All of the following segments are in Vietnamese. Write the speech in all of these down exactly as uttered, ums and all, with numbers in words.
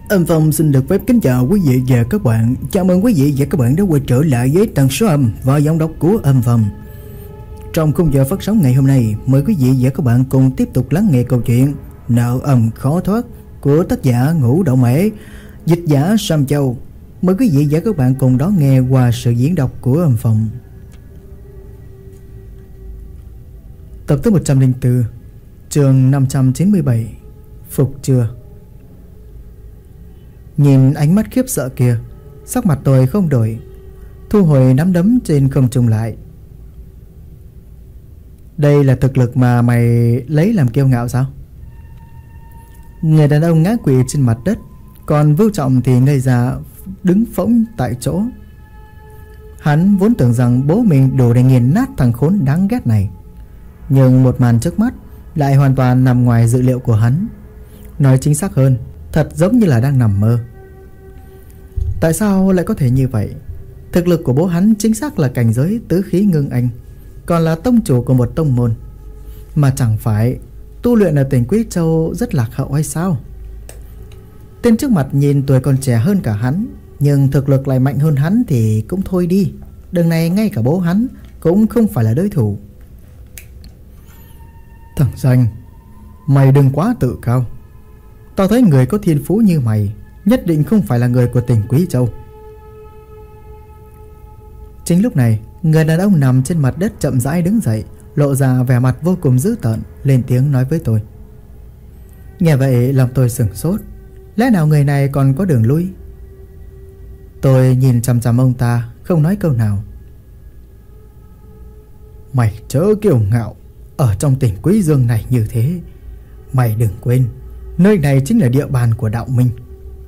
Âm Phong xin được phép kính chào quý vị và các bạn. Chào mừng quý vị và các bạn đã quay trở lại với tần số âm và giọng đọc của Âm Phong. Trong khung giờ phát sóng ngày hôm nay, mời quý vị và các bạn cùng tiếp tục lắng nghe câu chuyện Nợ Âm Khó Thoát của tác giả Ngũ Đậu Mễ, dịch giả Sam Châu. Mời quý vị và các bạn cùng đón nghe qua sự diễn đọc của Âm Phong. Tập thứ một trăm lẻ bốn, chương năm trăm chín mươi bảy, Phục Chưa. Nhìn ánh mắt khiếp sợ kia, sắc mặt tôi không đổi, thu hồi nắm đấm trên không trung lại. Đây là thực lực mà mày lấy làm kiêu ngạo sao? Người đàn ông ngã quỵ trên mặt đất, còn Vưu Trọng thì ngây ra đứng phỗng tại chỗ. Hắn vốn tưởng rằng bố mình đủ để nghiền nát thằng khốn đáng ghét này, nhưng một màn trước mắt lại hoàn toàn nằm ngoài dự liệu của hắn. Nói chính xác hơn, thật giống như là đang nằm mơ. Tại sao lại có thể như vậy? Thực lực của bố hắn chính xác là cảnh giới tứ khí ngưng anh, còn là tông chủ của một tông môn, mà chẳng phải tu luyện ở tỉnh Quý Châu rất lạc hậu hay sao? Tên trước mặt nhìn tuổi còn trẻ hơn cả hắn, nhưng thực lực lại mạnh hơn hắn thì cũng thôi đi. Đằng này ngay cả bố hắn cũng không phải là đối thủ. Thằng danh, mày đừng quá tự cao. Tao thấy người có thiên phú như mày nhất định không phải là người của tỉnh Quý Châu. Chính lúc này, người đàn ông nằm trên mặt đất chậm rãi đứng dậy, lộ ra vẻ mặt vô cùng dữ tợn, lên tiếng nói với tôi. Nghe vậy lòng tôi sửng sốt. Lẽ nào người này còn có đường lui? Tôi nhìn chằm chằm ông ta, không nói câu nào. Mày chớ kiêu ngạo ở trong tỉnh Quý Dương này như thế. Mày đừng quên, nơi này chính là địa bàn của đạo minh.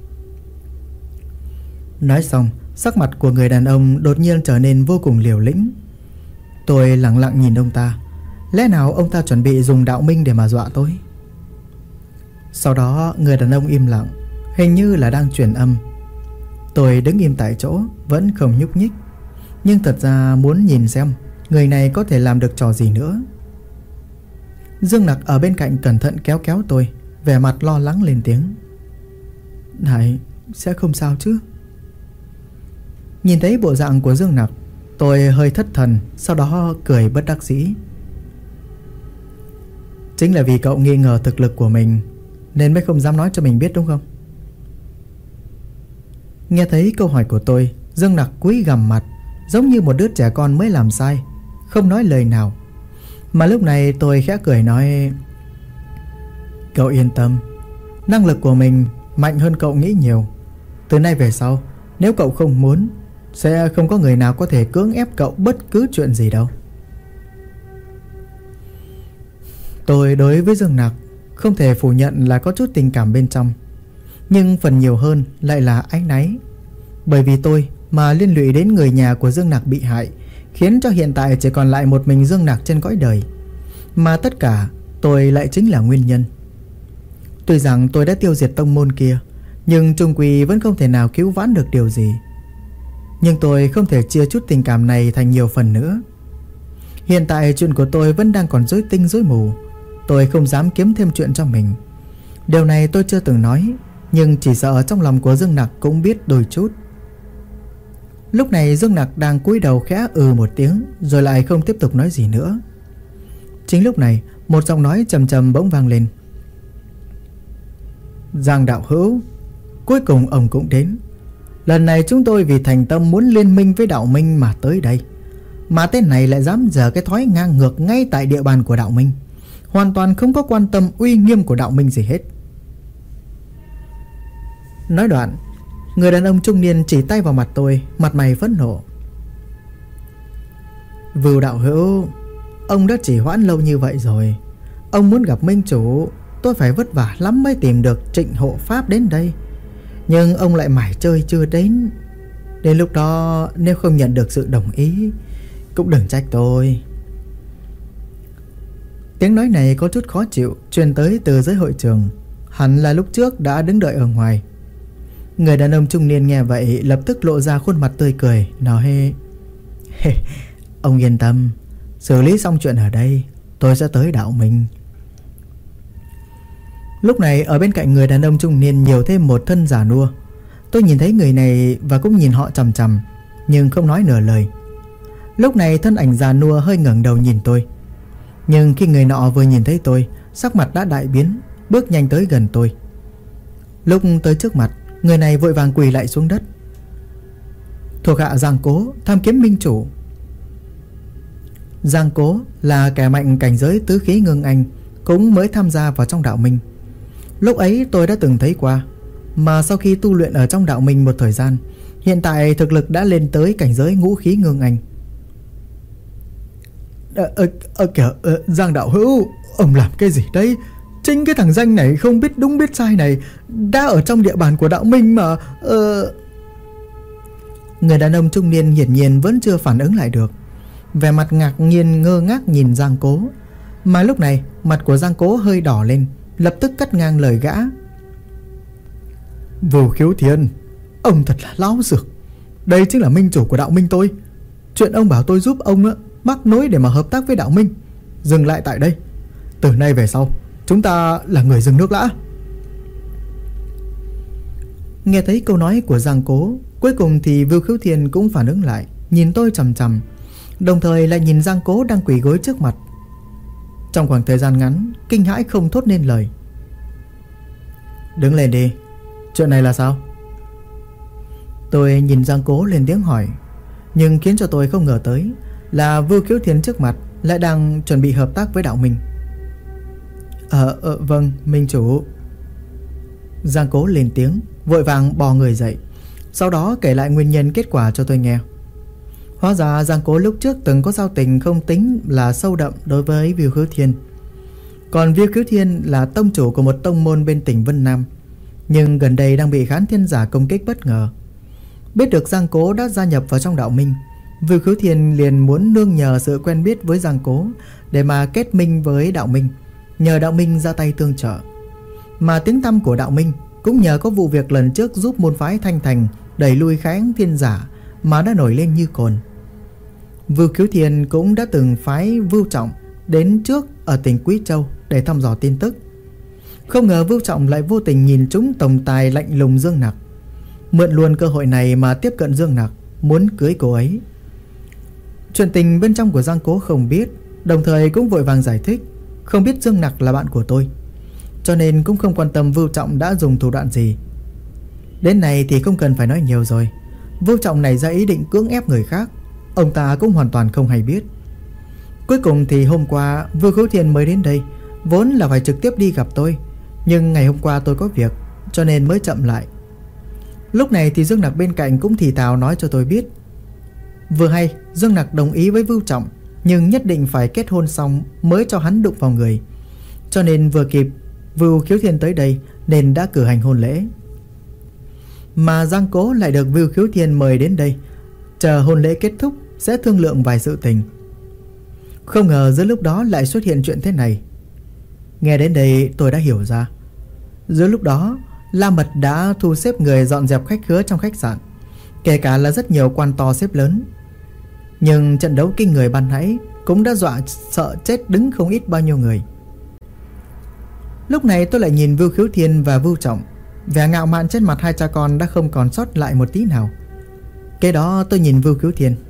Nói xong, sắc mặt của người đàn ông đột nhiên trở nên vô cùng liều lĩnh. Tôi lặng lặng nhìn ông ta. Lẽ nào ông ta chuẩn bị dùng đạo minh để mà dọa tôi? Sau đó người đàn ông im lặng, hình như là đang truyền âm. Tôi đứng im tại chỗ, vẫn không nhúc nhích. Nhưng thật ra muốn nhìn xem người này có thể làm được trò gì nữa. Dương Nặc ở bên cạnh cẩn thận kéo kéo tôi, vẻ mặt lo lắng lên tiếng. Này, sẽ không sao chứ? Nhìn thấy bộ dạng của Dương Nặc, tôi hơi thất thần, sau đó cười bất đắc dĩ. Chính là vì cậu nghi ngờ thực lực của mình nên mới không dám nói cho mình biết đúng không? Nghe thấy câu hỏi của tôi, Dương Nặc cúi gằm mặt, giống như một đứa trẻ con mới làm sai, không nói lời nào. Mà lúc này tôi khẽ cười nói, cậu yên tâm, năng lực của mình mạnh hơn cậu nghĩ nhiều. Từ nay về sau, nếu cậu không muốn, sẽ không có người nào có thể cưỡng ép cậu bất cứ chuyện gì đâu. Tôi đối với Dương Nặc không thể phủ nhận là có chút tình cảm bên trong, nhưng phần nhiều hơn lại là áy náy. Bởi vì tôi mà liên lụy đến người nhà của Dương Nặc bị hại, khiến cho hiện tại chỉ còn lại một mình Dương Nặc trên cõi đời. Mà tất cả tôi lại chính là nguyên nhân. Tuy rằng tôi đã tiêu diệt tông môn kia, nhưng chung quy vẫn không thể nào cứu vãn được điều gì. Nhưng tôi không thể chia chút tình cảm này thành nhiều phần nữa. Hiện tại chuyện của tôi vẫn đang còn rối tinh rối mù. Tôi không dám kiếm thêm chuyện cho mình. Điều này tôi chưa từng nói, nhưng chỉ sợ trong lòng của Dương Nặc cũng biết đôi chút. Lúc này Dương Nặc đang cúi đầu khẽ ừ một tiếng, rồi lại không tiếp tục nói gì nữa. Chính lúc này, một giọng nói trầm trầm bỗng vang lên. Giang đạo hữu, cuối cùng ông cũng đến. Lần này chúng tôi vì thành tâm muốn liên minh với đạo minh mà tới đây, mà tên này lại dám dở cái thói ngang ngược ngay tại địa bàn của đạo minh, hoàn toàn không có quan tâm uy nghiêm của đạo minh gì hết. Nói đoạn, người đàn ông trung niên chỉ tay vào mặt tôi, mặt mày phẫn nộ. Vưu đạo hữu, ông đã chỉ hoãn lâu như vậy rồi. Ông muốn gặp minh chủ, tôi phải vất vả lắm mới tìm được Trịnh Hộ Pháp đến đây. Nhưng ông lại mải chơi chưa đến. Đến lúc đó nếu không nhận được sự đồng ý, cũng đừng trách tôi. Tiếng nói này có chút khó chịu truyền tới từ dưới hội trường. Hẳn là lúc trước đã đứng đợi ở ngoài. Người đàn ông trung niên nghe vậy lập tức lộ ra khuôn mặt tươi cười, nói: Ông yên tâm, xử lý xong chuyện ở đây, tôi sẽ tới đạo minh. Lúc này ở bên cạnh người đàn ông trung niên nhiều thêm một thân già nua. Tôi nhìn thấy người này và cũng nhìn họ chằm chằm, nhưng không nói nửa lời. Lúc này thân ảnh già nua hơi ngẩng đầu nhìn tôi. Nhưng khi người nọ vừa nhìn thấy tôi, sắc mặt đã đại biến, bước nhanh tới gần tôi. Lúc tới trước mặt, người này vội vàng quỳ lại xuống đất. Thuộc hạ Giang Cố, tham kiếm minh chủ. Giang Cố là kẻ mạnh cảnh giới tứ khí ngưng anh, cũng mới tham gia vào trong đạo minh. Lúc ấy tôi đã từng thấy qua, mà sau khi tu luyện ở trong đạo minh một thời gian, hiện tại thực lực đã lên tới cảnh giới ngũ khí ngưng anh. Ờ, ờ, ờ, kìa, ờ, Giang đạo hữu, ông làm cái gì đấy? Chính cái thằng danh này không biết đúng biết sai này đã ở trong địa bàn của đạo minh mà. Ờ... Người đàn ông trung niên hiển nhiên vẫn chưa phản ứng lại được, vẻ mặt ngạc nhiên ngơ ngác nhìn Giang Cố. Mà lúc này mặt của Giang Cố hơi đỏ lên, lập tức cắt ngang lời gã. Vưu Khiếu Thiên, ông thật là láo xược. Đây chính là minh chủ của đạo minh tôi. Chuyện ông bảo tôi giúp ông á, mắc nối để mà hợp tác với đạo minh, dừng lại tại đây. Từ nay về sau chúng ta là người dừng nước lã. Nghe thấy câu nói của Giang Cố, cuối cùng thì Vưu Khiếu Thiên cũng phản ứng lại, nhìn tôi chằm chằm, đồng thời lại nhìn Giang Cố đang quỳ gối trước mặt. Trong khoảng thời gian ngắn, kinh hãi không thốt nên lời. Đứng lên đi, chuyện này là sao? Tôi nhìn Giang Cố lên tiếng hỏi, nhưng khiến cho tôi không ngờ tới là Vưu Khiếu Thiên trước mặt lại đang chuẩn bị hợp tác với đạo minh. Ờ, ờ vâng, minh chủ. Giang Cố lên tiếng, vội vàng bò người dậy, sau đó kể lại nguyên nhân kết quả cho tôi nghe. Hóa ra Giang Cố lúc trước từng có giao tình không tính là sâu đậm đối với Vưu Khiếu Thiên. Còn Vưu Khiếu Thiên là tông chủ của một tông môn bên tỉnh Vân Nam, nhưng gần đây đang bị Khán Thiên Giả công kích bất ngờ. Biết được Giang Cố đã gia nhập vào trong đạo minh, Vưu Khiếu Thiên liền muốn nương nhờ sự quen biết với Giang Cố để mà kết minh với đạo minh, nhờ đạo minh ra tay tương trợ. Mà tiếng tăm của đạo minh cũng nhờ có vụ việc lần trước giúp môn phái Thanh Thành đẩy lui Khán Thiên Giả mà đã nổi lên như cồn. Vưu Khiếu Thiên cũng đã từng phái Vưu Trọng đến trước ở tỉnh Quý Châu để thăm dò tin tức. Không ngờ Vưu Trọng lại vô tình nhìn trúng tổng tài lạnh lùng Dương Nặc, mượn luôn cơ hội này mà tiếp cận Dương Nặc, muốn cưới cô ấy. Chuyện tình bên trong của Giang Cố không biết, đồng thời cũng vội vàng giải thích không biết Dương Nặc là bạn của tôi, cho nên cũng không quan tâm Vưu Trọng đã dùng thủ đoạn gì. Đến này thì không cần phải nói nhiều rồi. Vưu Trọng này ra ý định cưỡng ép người khác, ông ta cũng hoàn toàn không hay biết. Cuối cùng thì hôm qua Vưu Khiếu Thiên mới đến đây, vốn là phải trực tiếp đi gặp tôi, nhưng ngày hôm qua tôi có việc cho nên mới chậm lại. Lúc này thì Dương Nặc bên cạnh cũng thì thào nói cho tôi biết, vừa hay Dương Nặc đồng ý với Vưu Trọng, nhưng nhất định phải kết hôn xong mới cho hắn đụng vào người, cho nên vừa kịp Vưu Khiếu Thiên tới đây nên đã cử hành hôn lễ. Mà Giang Cố lại được Vưu Khiếu Thiên mời đến đây, chờ hôn lễ kết thúc sẽ thương lượng vài sự tình. Không ngờ giữa lúc đó lại xuất hiện chuyện thế này. Nghe đến đây tôi đã hiểu ra. Giữa lúc đó La Mật đã thu xếp người dọn dẹp khách khứa trong khách sạn, kể cả là rất nhiều quan to xếp lớn. Nhưng trận đấu kinh người ban nãy cũng đã dọa sợ chết đứng không ít bao nhiêu người. Lúc này tôi lại nhìn Vưu Khiếu Thiên và Vưu Trọng, vẻ ngạo mạn trên mặt hai cha con đã không còn sót lại một tí nào. Kế đó tôi nhìn Vưu Khiếu Thiên.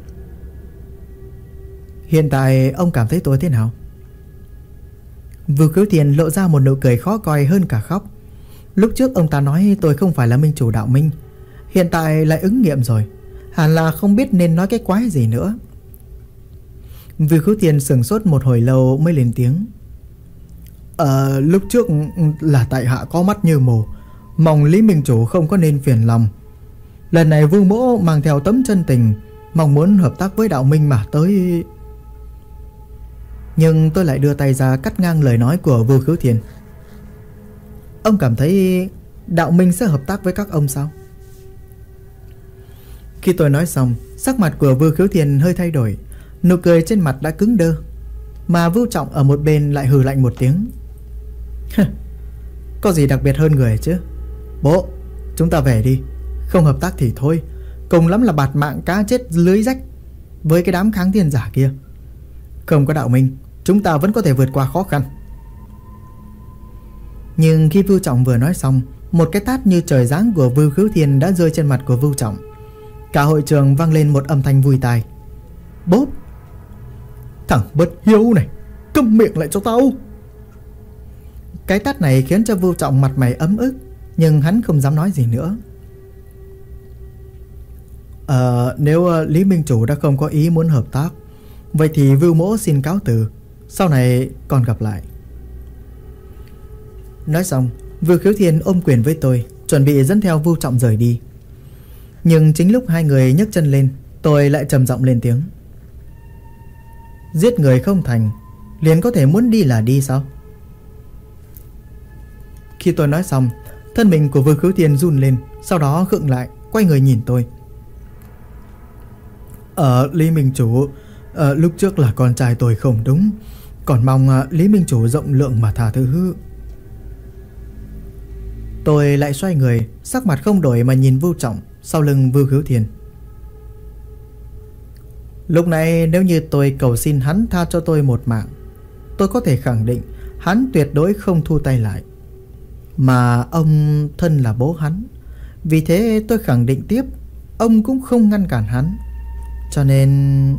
Hiện tại ông cảm thấy tôi thế nào? Vưu Khiếu Thiên lộ ra một nụ cười khó coi hơn cả khóc. Lúc trước ông ta nói tôi không phải là minh chủ đạo minh, hiện tại lại ứng nghiệm rồi, hẳn là không biết nên nói cái quái gì nữa. Vưu Khiếu Thiên sửng sốt một hồi lâu mới lên tiếng. Ờ, lúc trước là tại hạ có mắt như mù, mong Lý minh chủ không có nên phiền lòng. Lần này Vưu mỗ mang theo tấm chân tình, mong muốn hợp tác với đạo minh mà tới. Nhưng tôi lại đưa tay ra cắt ngang lời nói của Vưu Khiếu Thiên. Ông cảm thấy đạo minh sẽ hợp tác với các ông sao? Khi tôi nói xong, sắc mặt của Vưu Khiếu Thiên hơi thay đổi, nụ cười trên mặt đã cứng đơ. Mà Vưu Trọng ở một bên lại hừ lạnh một tiếng. Có gì đặc biệt hơn người chứ? Bố, chúng ta về đi. Không hợp tác thì thôi, cùng lắm là bạt mạng cá chết lưới rách với cái đám Kháng Thiên Giả kia. Không có đạo minh, chúng ta vẫn có thể vượt qua khó khăn. Nhưng khi Vưu Trọng vừa nói xong, một cái tát như trời giáng của Vưu Khiếu Thiên đã rơi trên mặt của Vưu Trọng. Cả hội trường vang lên một âm thanh vui tai. Bốp! Thằng bất hiếu này, câm miệng lại cho tao! Cái tát này khiến cho Vưu Trọng mặt mày ấm ức, nhưng hắn không dám nói gì nữa. Ờ, nếu uh, Lý Minh Chủ đã không có ý muốn hợp tác, vậy thì Vưu Mỗ xin cáo từ, sau này còn gặp lại. Nói xong, Vưu Khiếu Thiên ôm quyền với tôi, chuẩn bị dẫn theo Vưu Trọng rời đi. Nhưng chính lúc hai người nhấc chân lên, tôi lại trầm giọng lên tiếng. Giết người không thành, liền có thể muốn đi là đi sao? Khi tôi nói xong, thân mình của Vưu Khiếu Thiên run lên, sau đó khựng lại, quay người nhìn tôi. Ờ, Lý Minh Chủ, ờ, lúc trước là con trai tôi không đúng, còn mong uh, Lý Minh Chủ rộng lượng mà tha thứ. Tôi lại xoay người, sắc mặt không đổi mà nhìn Vưu Trọng sau lưng Vưu Khiếu Thiên. Lúc này nếu như tôi cầu xin hắn tha cho tôi một mạng, tôi có thể khẳng định hắn tuyệt đối không thu tay lại. Mà ông thân là bố hắn, vì thế tôi khẳng định tiếp ông cũng không ngăn cản hắn. Cho nên...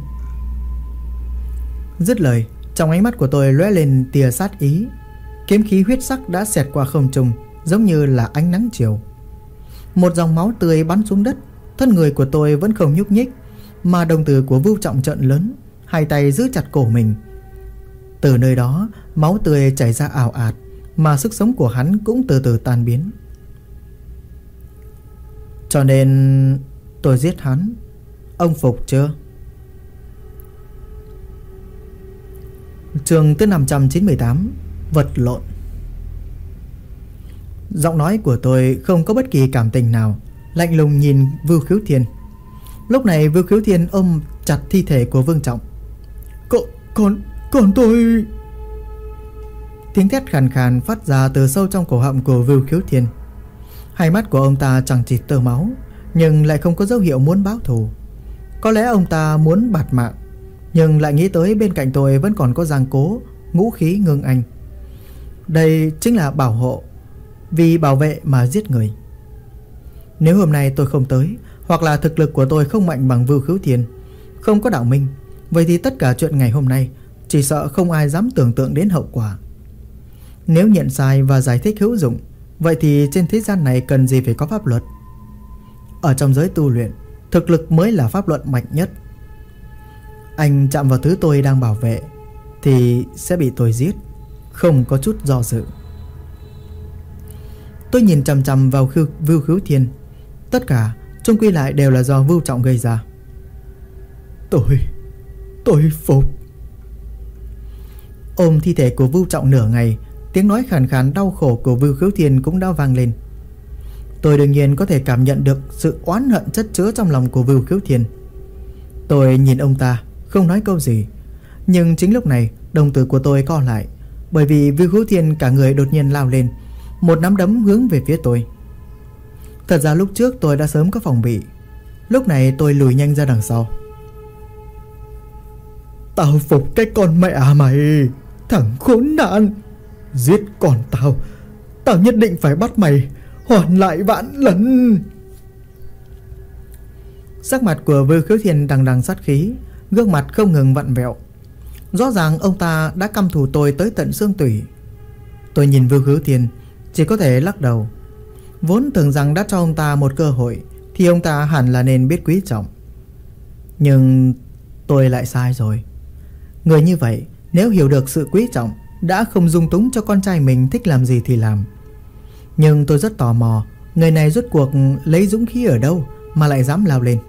Dứt lời, trong ánh mắt của tôi lóe lên tia sát ý. Kiếm khí huyết sắc đã xẹt qua không trung, giống như là ánh nắng chiều. Một dòng máu tươi bắn xuống đất. Thân người của tôi vẫn không nhúc nhích, mà đồng tử của Vưu Trọng trợn lớn, hai tay giữ chặt cổ mình. Từ nơi đó, máu tươi chảy ra ào ạt, mà sức sống của hắn cũng từ từ tan biến. Cho nên tôi giết hắn. Ông phục chưa? Chương thứ năm trăm chín mươi tám. Vật lộn. Giọng nói của tôi không có bất kỳ cảm tình nào, lạnh lùng nhìn Vưu Khiếu Thiên. Lúc này Vưu Khiếu Thiên ôm chặt thi thể của Vương Trọng. Con, con, con tôi... Tiếng thét khàn khàn phát ra từ sâu trong cổ họng của Vưu Khiếu Thiên. Hai mắt của ông ta chẳng chịt tơ máu, nhưng lại không có dấu hiệu muốn báo thù. Có lẽ ông ta muốn bạt mạng, nhưng lại nghĩ tới bên cạnh tôi vẫn còn có Giang Cố, Ngũ Khí, Ngưng Anh. Đây chính là bảo hộ, vì bảo vệ mà giết người. Nếu hôm nay tôi không tới, hoặc là thực lực của tôi không mạnh bằng Vưu Khiếu Thiên, không có đạo minh, vậy thì tất cả chuyện ngày hôm nay chỉ sợ không ai dám tưởng tượng đến hậu quả. Nếu nhận sai và giải thích hữu dụng, vậy thì trên thế gian này cần gì phải có pháp luật? Ở trong giới tu luyện, thực lực mới là pháp luật mạnh nhất. Anh chạm vào thứ tôi đang bảo vệ thì sẽ bị tôi giết, không có chút do dự. Tôi nhìn chằm chằm vào Vưu Khiếu Thiên. Tất cả chung quy lại đều là do Vưu Trọng gây ra. Tôi Tôi phục. Ôm thi thể của Vưu Trọng nửa ngày, tiếng nói khàn khàn đau khổ của Vưu Khiếu Thiên cũng đã vang lên. Tôi đương nhiên có thể cảm nhận được sự oán hận chất chứa trong lòng của Vưu Khiếu Thiên. Tôi nhìn ông ta, không nói câu gì. Nhưng chính lúc này, đồng tử của tôi co lại, bởi vì Vưu Khiếu Thiên cả người đột nhiên lao lên, một nắm đấm hướng về phía tôi. Thật ra lúc trước tôi đã sớm có phòng bị. Lúc này tôi lùi nhanh ra đằng sau. Tao phục cái con mẹ mày, thằng khốn nạn. Giết con tao, tao nhất định phải bắt mày hoàn lại vạn lần. Sắc mặt của Vưu Khiếu Thiên đằng đằng sát khí, gương mặt không ngừng vặn vẹo. Rõ ràng ông ta đã căm thù tôi tới tận xương tủy. Tôi nhìn Vưu Khiếu Thiên, chỉ có thể lắc đầu. Vốn tưởng rằng đã cho ông ta một cơ hội thì ông ta hẳn là nên biết quý trọng. Nhưng tôi lại sai rồi. Người như vậy nếu hiểu được sự quý trọng, đã không dung túng cho con trai mình thích làm gì thì làm. Nhưng tôi rất tò mò, người này rốt cuộc lấy dũng khí ở đâu mà lại dám lao lên.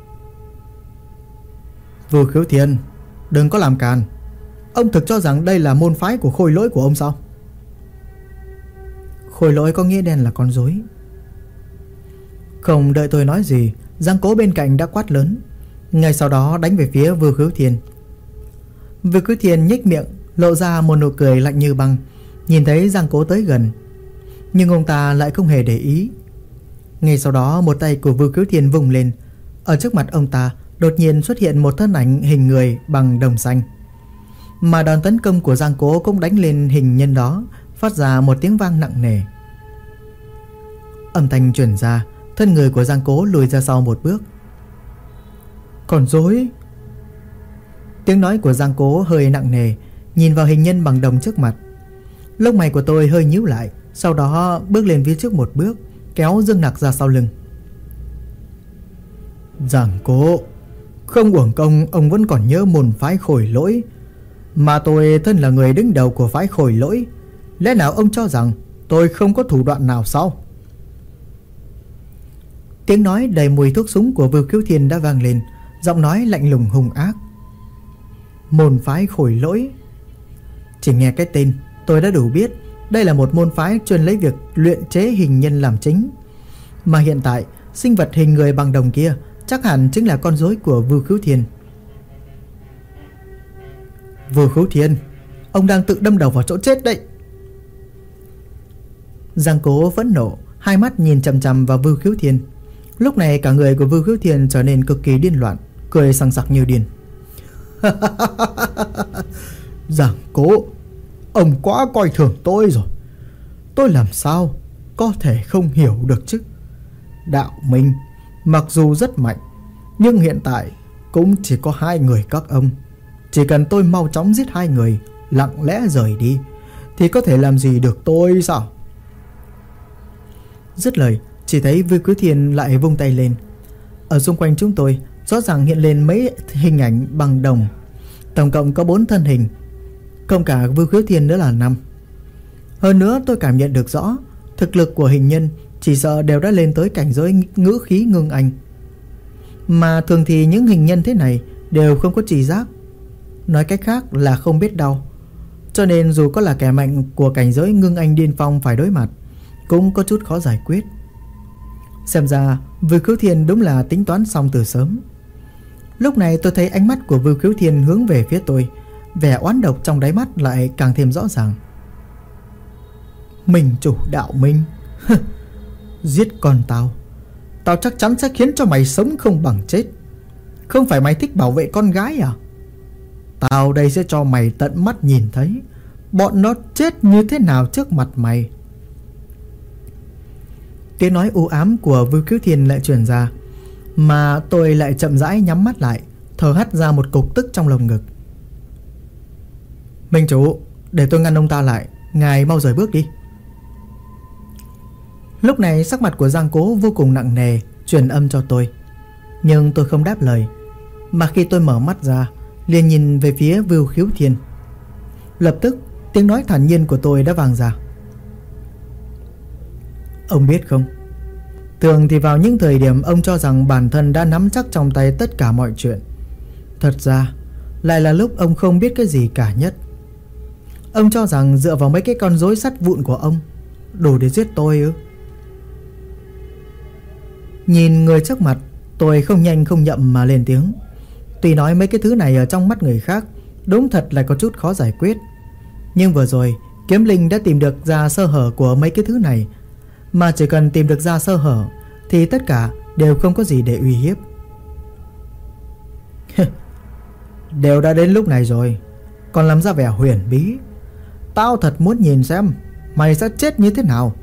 Vưu Khiếu Thiên, đừng có làm càn. Ông thực cho rằng đây là môn phái của Khôi Lỗi của ông sao? Khôi Lỗi có nghĩa đen là con rối. Không đợi tôi nói gì, Giang Cố bên cạnh đã quát lớn, ngay sau đó đánh về phía Vưu Khiếu Thiên. Vưu Khiếu Thiên nhếch miệng, lộ ra một nụ cười lạnh như băng, nhìn thấy Giang Cố tới gần, nhưng ông ta lại không hề để ý. Ngay sau đó một tay của Vưu Khiếu Thiên vung lên, ở trước mặt ông ta đột nhiên xuất hiện một thân ảnh hình người bằng đồng xanh. Mà đòn tấn công của Giang Cố cũng đánh lên hình nhân đó, phát ra một tiếng vang nặng nề. Âm thanh truyền ra, thân người của Giang Cố lùi ra sau một bước. Còn dối. Tiếng nói của Giang Cố hơi nặng nề, nhìn vào hình nhân bằng đồng trước mặt. Lông mày của tôi hơi nhíu lại, sau đó bước lên phía trước một bước, kéo Dương Nặc ra sau lưng. Giang Cố, không uổng công ông vẫn còn nhớ môn phái Khôi Lỗi, mà tôi thân là người đứng đầu của phái Khôi Lỗi, lẽ nào ông cho rằng tôi không có thủ đoạn nào sao? Tiếng nói đầy mùi thuốc súng của Vưu Khiếu Thiên đã vang lên, giọng nói lạnh lùng hung ác. Môn phái Khôi Lỗi. Chỉ nghe cái tên, tôi đã đủ biết đây là một môn phái chuyên lấy việc luyện chế hình nhân làm chính. Mà hiện tại, sinh vật hình người bằng đồng kia chắc hẳn chính là con rối của Vưu Khiếu Thiên. Vưu Khiếu Thiên, ông đang tự đâm đầu vào chỗ chết đấy. Giang Cố phẫn nộ, hai mắt nhìn chằm chằm vào Vưu Khiếu Thiên. Lúc này cả người của Vưu Khiếu Thiên trở nên cực kỳ điên loạn, cười sằng sặc như điên. Giang Cố, ông quá coi thường tôi rồi. Tôi làm sao có thể không hiểu được chứ? Đạo Minh mặc dù rất mạnh, nhưng hiện tại cũng chỉ có hai người các ông. Chỉ cần tôi mau chóng giết hai người, lặng lẽ rời đi, thì có thể làm gì được tôi sao? Dứt lời, chỉ thấy Vưu Khiếu Thiên lại vung tay lên. Ở xung quanh chúng tôi rõ ràng hiện lên mấy hình ảnh bằng đồng. Tổng cộng có bốn thân hình, cộng cả Vưu Khiếu Thiên nữa là năm. Hơn nữa tôi cảm nhận được rõ thực lực của hình nhân chỉ sợ đều đã lên tới cảnh giới ngữ khí ngưng anh. Mà thường thì những hình nhân thế này đều không có tri giác, nói cách khác là không biết đau. Cho nên dù có là kẻ mạnh của cảnh giới ngưng anh điên phong phải đối mặt, cũng có chút khó giải quyết. Xem ra Vưu Khiếu Thiên đúng là tính toán xong từ sớm. Lúc này tôi thấy ánh mắt của Vưu Khiếu Thiên hướng về phía tôi, vẻ oán độc trong đáy mắt lại càng thêm rõ ràng. Mình chủ Đạo Minh, giết con tao, tao chắc chắn sẽ khiến cho mày sống không bằng chết. Không phải mày thích bảo vệ con gái à? Tao đây sẽ cho mày tận mắt nhìn thấy bọn nó chết như thế nào trước mặt mày. Tiếng nói u ám của Vưu Khiếu Thiên lại truyền ra, mà tôi lại chậm rãi nhắm mắt lại, thở hắt ra một cục tức trong lồng ngực. Minh chủ, để tôi ngăn ông ta lại, ngài mau rời bước đi. Lúc này sắc mặt của Giang Cố vô cùng nặng nề, truyền âm cho tôi. Nhưng tôi không đáp lời, mà khi tôi mở mắt ra, liền nhìn về phía Vưu Khiếu Thiên. Lập tức tiếng nói thản nhiên của tôi đã vang ra. Ông biết không, thường thì vào những thời điểm ông cho rằng bản thân đã nắm chắc trong tay tất cả mọi chuyện, thật ra lại là lúc ông không biết cái gì cả nhất. Ông cho rằng dựa vào mấy cái con rối sắt vụn của ông đủ để giết tôi ư? Nhìn người trước mặt, tôi không nhanh không chậm mà lên tiếng. Tuy nói mấy cái thứ này ở trong mắt người khác đúng thật là có chút khó giải quyết, nhưng vừa rồi Kiếm Linh đã tìm được ra sơ hở của mấy cái thứ này. Mà chỉ cần tìm được ra sơ hở thì tất cả đều không có gì để uy hiếp. Đều đã đến lúc này rồi, còn làm ra vẻ huyền bí. Tao thật muốn nhìn xem mày sẽ chết như thế nào.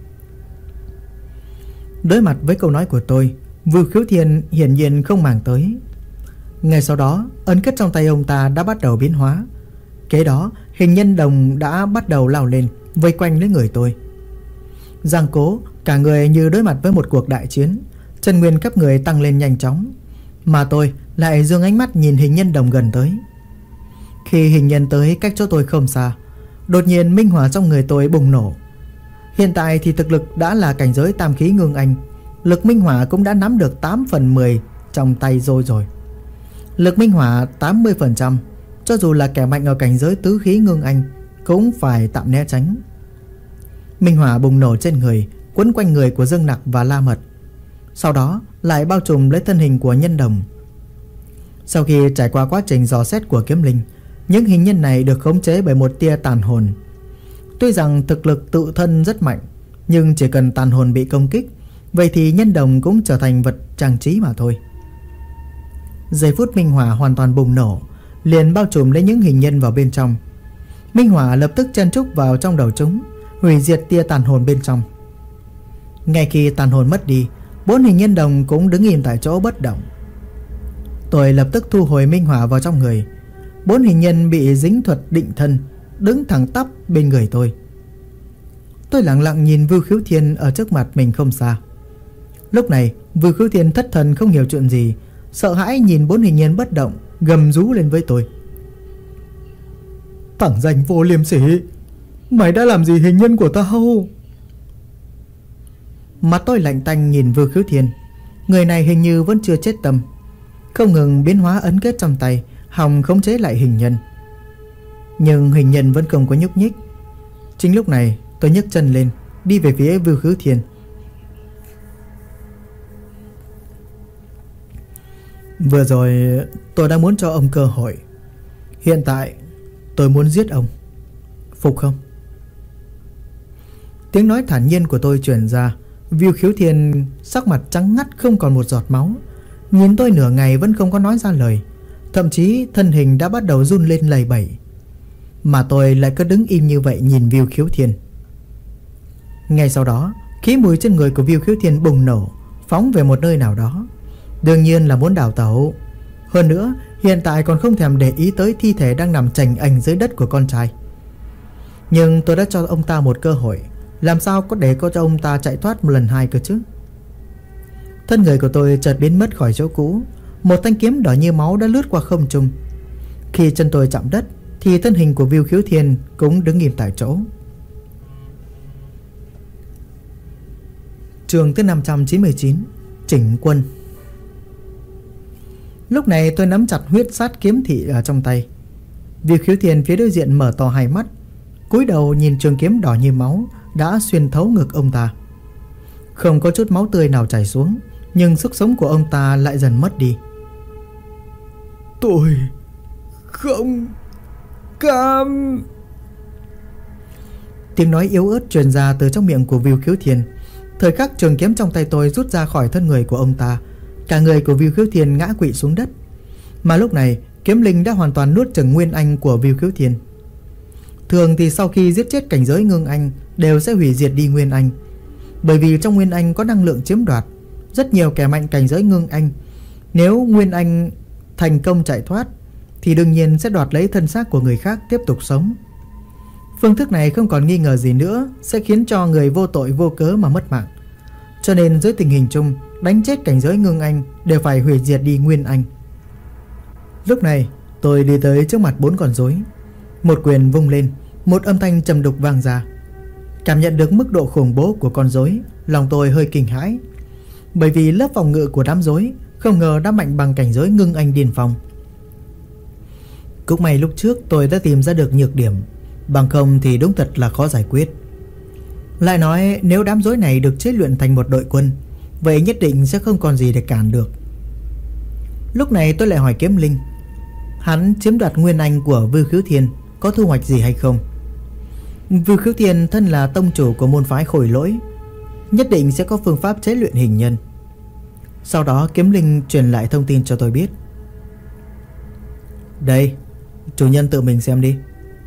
Đối mặt với câu nói của tôi, Vưu Khiếu Thiên hiển nhiên không màng tới. Ngay sau đó, ấn kết trong tay ông ta đã bắt đầu biến hóa. Kế đó, hình nhân đồng đã bắt đầu lao lên, vây quanh lấy người tôi. Giang Cố cả người như đối mặt với một cuộc đại chiến, chân nguyên khắp người tăng lên nhanh chóng. Mà tôi lại dương ánh mắt nhìn hình nhân đồng gần tới. Khi hình nhân tới cách chỗ tôi không xa, đột nhiên minh hỏa trong người tôi bùng nổ. Hiện tại thì thực lực đã là cảnh giới tam khí ngưng anh, lực minh hỏa cũng đã nắm được tám phần mười trong tay rồi rồi. Lực minh hỏa tám mươi phần trăm, cho dù là kẻ mạnh ở cảnh giới tứ khí ngưng anh cũng phải tạm né tránh. Minh hỏa bùng nổ trên người, quấn quanh người của Dương Nặc và La Mật, sau đó lại bao trùm lấy thân hình của nhân đồng. Sau khi trải qua quá trình dò xét của Kiếm Linh, những hình nhân này được khống chế bởi một tia tàn hồn. Tuy rằng thực lực tự thân rất mạnh, nhưng chỉ cần tàn hồn bị công kích, vậy thì nhân đồng cũng trở thành vật trang trí mà thôi. Giây phút minh hỏa hoàn toàn bùng nổ, liền bao trùm lấy những hình nhân vào bên trong. Minh hỏa lập tức chen trúc vào trong đầu chúng, hủy diệt tia tàn hồn bên trong. Ngay khi tàn hồn mất đi, bốn hình nhân đồng cũng đứng im tại chỗ bất động. Tôi lập tức thu hồi minh hỏa vào trong người. Bốn hình nhân bị dính thuật định thân, đứng thẳng tắp bên người tôi. Tôi lặng lặng nhìn Vưu Khiếu Thiên ở trước mặt mình không xa. Lúc này Vưu Khiếu Thiên thất thần không hiểu chuyện gì, sợ hãi nhìn bốn hình nhân bất động, gầm rú lên với tôi. Thằng danh vô liêm sỉ, mày đã làm gì hình nhân của tao? Mặt tôi lạnh tanh nhìn Vưu Khiếu Thiên. Người này hình như vẫn chưa chết tâm, không ngừng biến hóa ấn kết trong tay, hòng khống chế lại hình nhân. Nhưng hình nhân vẫn không có nhúc nhích. Chính lúc này tôi nhấc chân lên, đi về phía Vưu Khiếu Thiên. Vừa rồi tôi đã muốn cho ông cơ hội, hiện tại tôi muốn giết ông, phục không? Tiếng nói thản nhiên của tôi truyền ra. Vưu Khiếu Thiên sắc mặt trắng ngắt không còn một giọt máu, nhìn tôi nửa ngày vẫn không có nói ra lời, thậm chí thân hình đã bắt đầu run lên lầy bẩy. Mà tôi lại cứ đứng im như vậy nhìn Vưu Khiếu Thiên. Ngay sau đó, khí mùi trên người của Vưu Khiếu Thiên bùng nổ, phóng về một nơi nào đó. Đương nhiên là muốn đào tẩu. Hơn nữa, hiện tại còn không thèm để ý tới thi thể đang nằm chành ành dưới đất của con trai. Nhưng tôi đã cho ông ta một cơ hội, làm sao có để có cho ông ta chạy thoát một lần hai cơ chứ? Thân người của tôi chợt biến mất khỏi chỗ cũ. Một thanh kiếm đỏ như máu đã lướt qua không trung. Khi chân tôi chạm đất thì thân hình của Vưu Khiếu Thiên cũng đứng im tại chỗ. Chương thứ năm trăm chín mươi chín, chỉnh quân. Lúc này tôi nắm chặt huyết sát kiếm thị ở trong tay. Vưu Khiếu Thiên phía đối diện mở to hai mắt, cúi đầu nhìn trường kiếm đỏ như máu đã xuyên thấu ngực ông ta. Không có chút máu tươi nào chảy xuống, nhưng sức sống của ông ta lại dần mất đi. Tôi không cam. Tiếng nói yếu ớt truyền ra từ trong miệng của Vưu Khiếu Thiên. Thời khắc trường kiếm trong tay tôi rút ra khỏi thân người của ông ta, cả người của Vưu Khiếu Thiên ngã quỵ xuống đất. Mà lúc này kiếm linh đã hoàn toàn nuốt chửng nguyên anh của Vưu Khiếu Thiên. Thường thì sau khi giết chết cảnh giới ngưng anh đều sẽ hủy diệt đi nguyên anh, bởi vì trong nguyên anh có năng lượng chiếm đoạt. Rất nhiều kẻ mạnh cảnh giới ngưng anh, nếu nguyên anh thành công chạy thoát thì đương nhiên sẽ đoạt lấy thân xác của người khác tiếp tục sống. Phương thức này không còn nghi ngờ gì nữa sẽ khiến cho người vô tội vô cớ mà mất mạng. Cho nên dưới tình hình chung, đánh chết cảnh giới ngưng anh đều phải hủy diệt đi nguyên anh. Lúc này tôi đi tới trước mặt bốn con rối, một quyền vung lên, một âm thanh trầm đục vang ra. Cảm nhận được mức độ khủng bố của con rối, lòng tôi hơi kinh hãi, bởi vì lớp phòng ngự của đám rối không ngờ đã mạnh bằng cảnh giới ngưng anh điên phong. Cũng may lúc trước tôi đã tìm ra được nhược điểm, bằng không thì đúng thật là khó giải quyết. Lại nói nếu đám rối này được chế luyện thành một đội quân, vậy nhất định sẽ không còn gì để cản được. Lúc này tôi lại hỏi kiếm linh, hắn chiếm đoạt nguyên anh của Vưu Khiếu Thiên có thu hoạch gì hay không? Vưu Khiếu Thiên thân là tông chủ của môn phái Khôi Lỗi, nhất định sẽ có phương pháp chế luyện hình nhân. Sau đó kiếm linh truyền lại thông tin cho tôi biết. Đây, chủ nhân tự mình xem đi.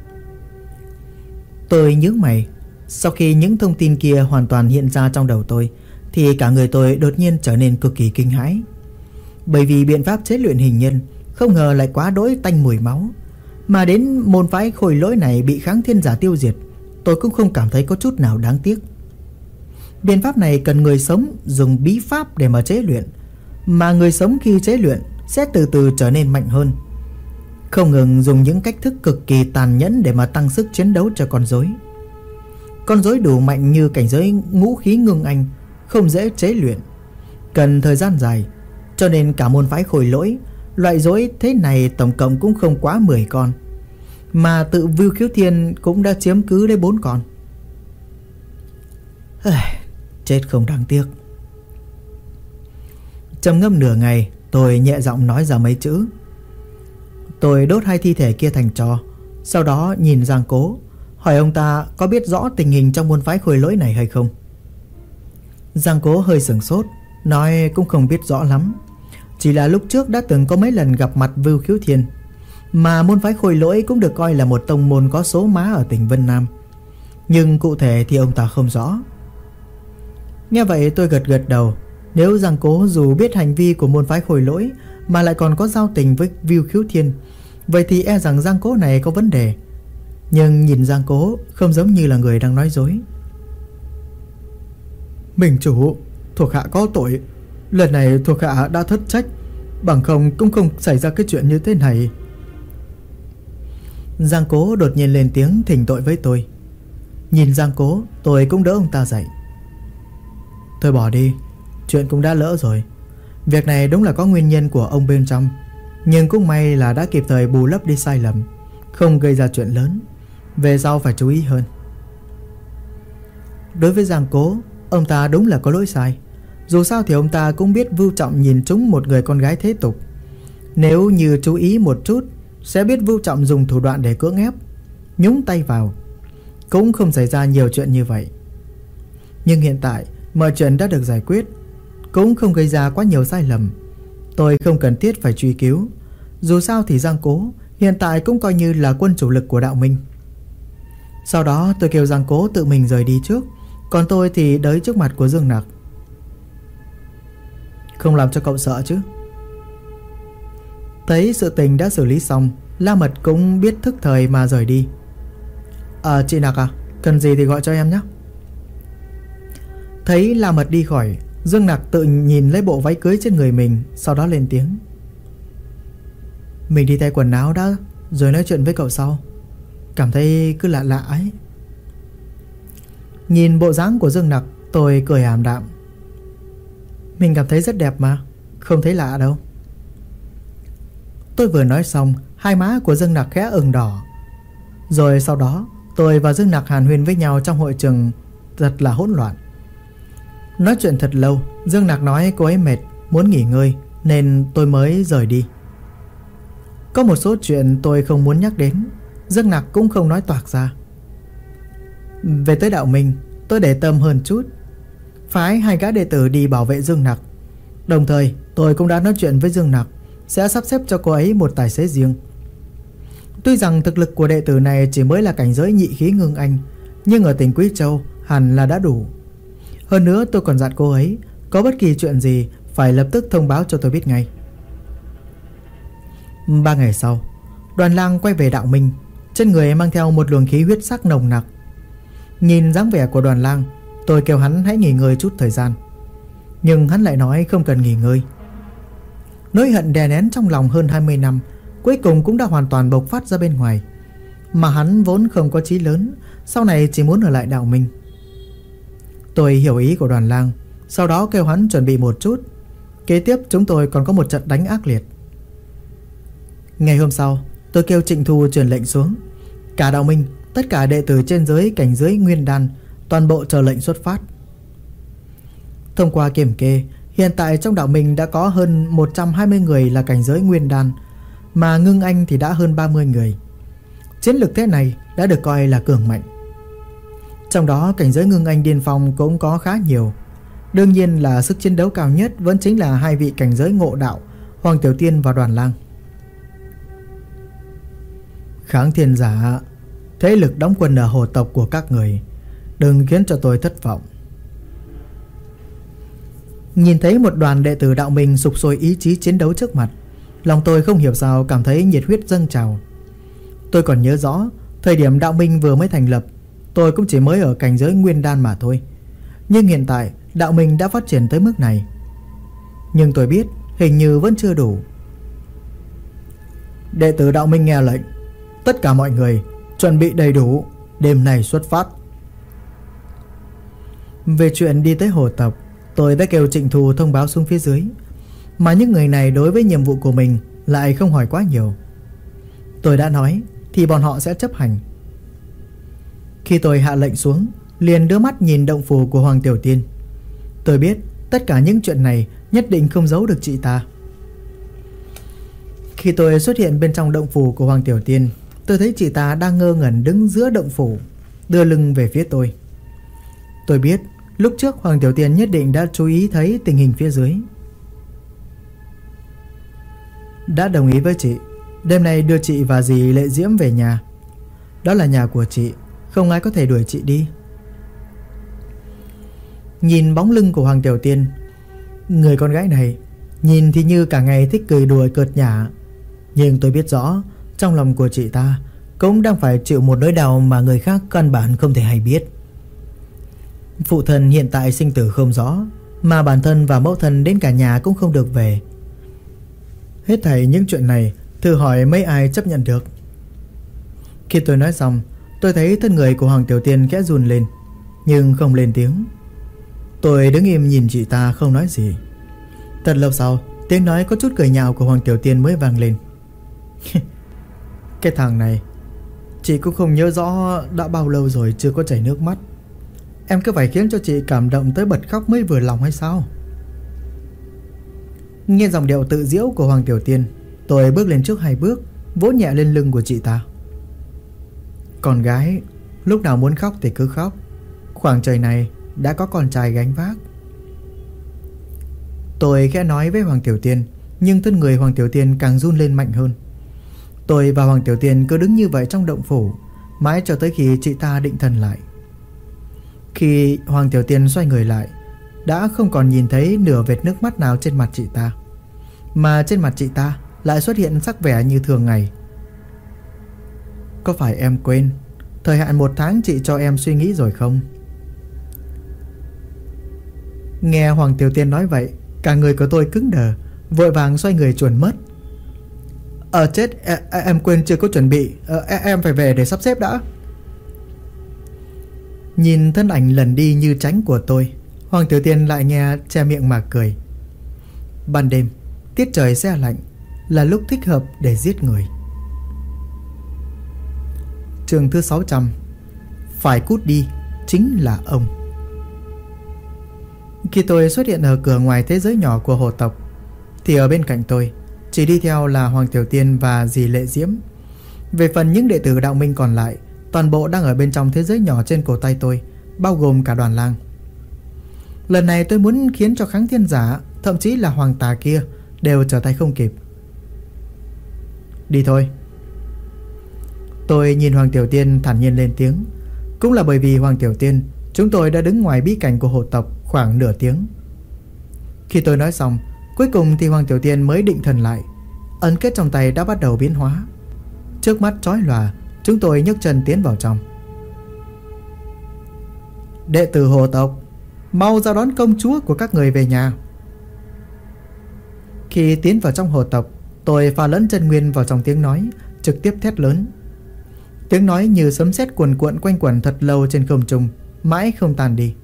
Tôi nhướng mày. Sau khi những thông tin kia hoàn toàn hiện ra trong đầu tôi thì cả người tôi đột nhiên trở nên cực kỳ kinh hãi. Bởi vì biện pháp chế luyện hình nhân không ngờ lại quá đỗi tanh mùi máu. Mà đến môn phái Khôi Lỗi này bị Kháng Thiên Giả tiêu diệt, tôi cũng không cảm thấy có chút nào đáng tiếc. Biện pháp này cần người sống dùng bí pháp để mà chế luyện, mà người sống khi chế luyện sẽ từ từ trở nên mạnh hơn, không ngừng dùng những cách thức cực kỳ tàn nhẫn để mà tăng sức chiến đấu cho con rối. Con rối đủ mạnh như cảnh giới ngũ khí ngưng anh không dễ chế luyện, cần thời gian dài, cho nên cả môn phái Khôi Lỗi loại rối thế này tổng cộng cũng không quá mười con, mà tự Vưu Khiếu Thiên cũng đã chiếm cứ đến bốn con. Chết không đáng tiếc. Trầm ngâm nửa ngày, tôi nhẹ giọng nói ra mấy chữ. Tôi đốt hai thi thể kia thành tro, sau đó nhìn Giang Cố, hỏi ông ta có biết rõ tình hình trong môn phái Khôi Lỗi này hay không. Giang Cố hơi sửng sốt, nói cũng không biết rõ lắm, chỉ là lúc trước đã từng có mấy lần gặp mặt Vưu Khiếu Thiên, mà môn phái Khôi Lỗi cũng được coi là một tông môn có số má ở tỉnh Vân Nam. nhưng cụ thể thì ông ta không rõ. Nghe vậy tôi gật gật đầu. Nếu Giang Cố dù biết hành vi của môn phái Khôi Lỗi mà lại còn có giao tình với Viu Khiếu Thiên, vậy thì e rằng Giang Cố này có vấn đề. Nhưng nhìn Giang Cố không giống như là người đang nói dối. Mình chủ, thuộc hạ có tội. Lần này thuộc hạ đã thất trách, bằng không cũng không xảy ra cái chuyện như thế này. Giang Cố đột nhiên lên tiếng thỉnh tội với tôi. Nhìn Giang Cố, tôi cũng đỡ ông ta dậy. Thôi bỏ đi, chuyện cũng đã lỡ rồi. Việc này đúng là có nguyên nhân của ông bên trong, nhưng cũng may là đã kịp thời bù lấp đi sai lầm, không gây ra chuyện lớn. Về sau phải chú ý hơn. Đối với Giang Cố, ông ta đúng là có lỗi sai. Dù sao thì ông ta cũng biết Vưu Trọng nhìn trúng một người con gái thế tục. Nếu như chú ý một chút, sẽ biết Vưu Trọng dùng thủ đoạn để cưỡng ép, nhúng tay vào, cũng không xảy ra nhiều chuyện như vậy. Nhưng hiện tại mọi chuyện đã được giải quyết, cũng không gây ra quá nhiều sai lầm. Tôi không cần thiết phải truy cứu. Dù sao thì Giang Cố hiện tại cũng coi như là quân chủ lực của đạo minh. Sau đó tôi kêu Giang Cố tự mình rời đi trước, còn tôi thì đới trước mặt của Dương Nặc. Không làm cho cậu sợ chứ? Thấy sự tình đã xử lý xong, La Mật cũng biết thức thời mà rời đi. À chị Nặc à, cần gì thì gọi cho em nhé. Thấy La Mật đi khỏi, Dương Nặc tự nhìn lấy bộ váy cưới trên người mình, sau đó lên tiếng. Mình đi thay quần áo đã, rồi nói chuyện với cậu sau. Cảm thấy cứ lạ lạ ấy. Nhìn bộ dáng của Dương Nặc, tôi cười ảm đạm. Mình cảm thấy rất đẹp mà, không thấy lạ đâu. Tôi vừa nói xong, hai má của Dương Nặc khẽ ửng đỏ. Rồi sau đó tôi và Dương Nặc hàn huyên với nhau trong hội trường thật là hỗn loạn. Nói chuyện thật lâu, Dương Nặc nói cô ấy mệt, muốn nghỉ ngơi, nên tôi mới rời đi. Có một số chuyện tôi không muốn nhắc đến, Dương Nặc cũng không nói toạc ra. Về tới đạo minh, tôi để tâm hơn chút, phái hai gã đệ tử đi bảo vệ Dương Nặc. Đồng thời tôi cũng đã nói chuyện với Dương Nặc sẽ sắp xếp cho cô ấy một tài xế riêng. Tuy rằng thực lực của đệ tử này chỉ mới là cảnh giới nhị khí ngưng anh, nhưng ở tỉnh Quý Châu hẳn là đã đủ. Hơn nữa tôi còn dặn cô ấy có bất kỳ chuyện gì phải lập tức thông báo cho tôi biết ngay. Ba ngày sau, Đoàn Lang quay về đạo minh, trên người mang theo một luồng khí huyết sắc nồng nặc. Nhìn dáng vẻ của Đoàn Lang, tôi kêu hắn hãy nghỉ ngơi chút thời gian, nhưng hắn lại nói không cần nghỉ ngơi. Nỗi hận đè nén trong lòng hơn hai mươi năm cuối cùng cũng đã hoàn toàn bộc phát ra bên ngoài. Mà hắn vốn không có chí lớn, sau này chỉ muốn ở lại đạo minh. Tôi hiểu ý của Đoàn Lang, sau đó kêu hắn chuẩn bị một chút. Kế tiếp chúng tôi còn có một trận đánh ác liệt. Ngày hôm sau, tôi kêu Trịnh Thu truyền lệnh xuống. Cả đạo minh, tất cả đệ tử trên giới cảnh giới nguyên đan, toàn bộ chờ lệnh xuất phát. Thông qua kiểm kê, hiện tại trong đạo minh đã có hơn một trăm hai mươi người là cảnh giới nguyên đan, mà ngưng anh thì đã hơn ba mươi người. Chiến lực thế này đã được coi là cường mạnh. Trong đó cảnh giới ngưng anh điên phong cũng có khá nhiều. Đương nhiên là sức chiến đấu cao nhất vẫn chính là hai vị cảnh giới ngộ đạo, Hoàng Tiểu Tiên và Đoàn Lang. Kháng Thiên Giả, thế lực đóng quân ở hồ tộc của các người, đừng khiến cho tôi thất vọng. Nhìn thấy một đoàn đệ tử đạo minh sục sôi ý chí chiến đấu trước mặt, lòng tôi không hiểu sao cảm thấy nhiệt huyết dâng trào. Tôi còn nhớ rõ, thời điểm đạo minh vừa mới thành lập, tôi cũng chỉ mới ở cảnh giới nguyên đan mà thôi. Nhưng hiện tại đạo minh đã phát triển tới mức này. Nhưng tôi biết hình như vẫn chưa đủ. Đệ tử đạo minh nghe lệnh, tất cả mọi người chuẩn bị đầy đủ, đêm nay xuất phát. Về chuyện đi tới hồ tộc, tôi đã kêu Trịnh Thù thông báo xuống phía dưới, mà những người này đối với nhiệm vụ của mình lại không hỏi quá nhiều. Tôi đã nói thì bọn họ sẽ chấp hành. Khi tôi hạ lệnh xuống, liền đưa mắt nhìn động phủ của Hoàng Tiểu Tiên. Tôi biết tất cả những chuyện này nhất định không giấu được chị ta. Khi tôi xuất hiện bên trong động phủ của Hoàng Tiểu Tiên, tôi thấy chị ta đang ngơ ngẩn đứng giữa động phủ, đưa lưng về phía tôi. Tôi biết lúc trước Hoàng Tiểu Tiên nhất định đã chú ý thấy tình hình phía dưới. Đã đồng ý với chị, đêm nay đưa chị và dì Lệ Diễm về nhà. Đó là nhà của chị, không ai có thể đuổi chị đi. Nhìn bóng lưng của Hoàng Tiểu Tiên, người con gái này nhìn thì như cả ngày thích cười đùa cợt nhả, nhưng tôi biết rõ trong lòng của chị ta cũng đang phải chịu một nỗi đau mà người khác căn bản không thể hay biết. Phụ thân hiện tại sinh tử không rõ, mà bản thân và mẫu thân đến cả nhà cũng không được về. Hết thảy những chuyện này thử hỏi mấy ai chấp nhận được. Khi tôi nói xong, tôi thấy thân người của Hoàng Tiểu Tiên khẽ run lên, nhưng không lên tiếng. Tôi đứng im nhìn chị ta không nói gì. Thật lâu sau, tiếng nói có chút cười nhạo của Hoàng Tiểu Tiên mới vang lên. Cái thằng này, chị cũng không nhớ rõ đã bao lâu rồi chưa có chảy nước mắt. Em cứ phải khiến cho chị cảm động tới bật khóc mới vừa lòng hay sao? Nghe dòng điệu tự giễu của Hoàng Tiểu Tiên, tôi bước lên trước hai bước, vỗ nhẹ lên lưng của chị ta. Con gái, lúc nào muốn khóc thì cứ khóc. Khoảng trời này đã có con trai gánh vác. Tôi khẽ nói với Hoàng Tiểu Tiên, nhưng thân người Hoàng Tiểu Tiên càng run lên mạnh hơn. Tôi và Hoàng Tiểu Tiên cứ đứng như vậy trong động phủ, mãi cho tới khi chị ta định thần lại. Khi Hoàng Tiểu Tiên xoay người lại, đã không còn nhìn thấy nửa vệt nước mắt nào trên mặt chị ta, mà trên mặt chị ta lại xuất hiện sắc vẻ như thường ngày. Có phải em quên thời hạn một tháng chị cho em suy nghĩ rồi không? Nghe Hoàng Tiểu Tiên nói vậy, cả người của tôi cứng đờ, vội vàng xoay người chuồn mất. Ờ chết, em, em quên chưa có chuẩn bị, ờ, em phải về để sắp xếp đã. Nhìn thân ảnh lần đi như tránh của tôi, Hoàng Tiểu Tiên lại nghe che miệng mà cười. Ban đêm, tiết trời se lạnh, là lúc thích hợp để giết người. Chương thứ sáu trăm. Phải cút đi chính là ông. Khi tôi xuất hiện ở cửa ngoài thế giới nhỏ của hồ tộc, thì ở bên cạnh tôi chỉ đi theo là Hoàng Tiểu Tiên và dì Lệ Diễm. Về phần những đệ tử đạo minh còn lại, toàn bộ đang ở bên trong thế giới nhỏ trên cổ tay tôi, bao gồm cả đoàn lang. Lần này tôi muốn khiến cho Kháng Thiên Giả, thậm chí là Hoàng Tà kia, đều trở tay không kịp. Đi thôi. Tôi nhìn Hoàng Tiểu Tiên thản nhiên lên tiếng. Cũng là bởi vì Hoàng Tiểu Tiên, chúng tôi đã đứng ngoài bí cảnh của hồ tộc khoảng nửa tiếng. Khi tôi nói xong, cuối cùng thì Hoàng Tiểu Tiên mới định thần lại. Ấn kết trong tay đã bắt đầu biến hóa. Trước mắt chói lòa, chúng tôi nhấc chân tiến vào trong. Đệ tử hồ tộc, mau ra đón công chúa của các người về nhà. Khi tiến vào trong hồ tộc, tôi pha lẫn chân nguyên vào trong tiếng nói, trực tiếp thét lớn. Tiếng nói như sấm sét cuồn cuộn quanh quẩn thật lâu trên không trung, mãi không tan đi.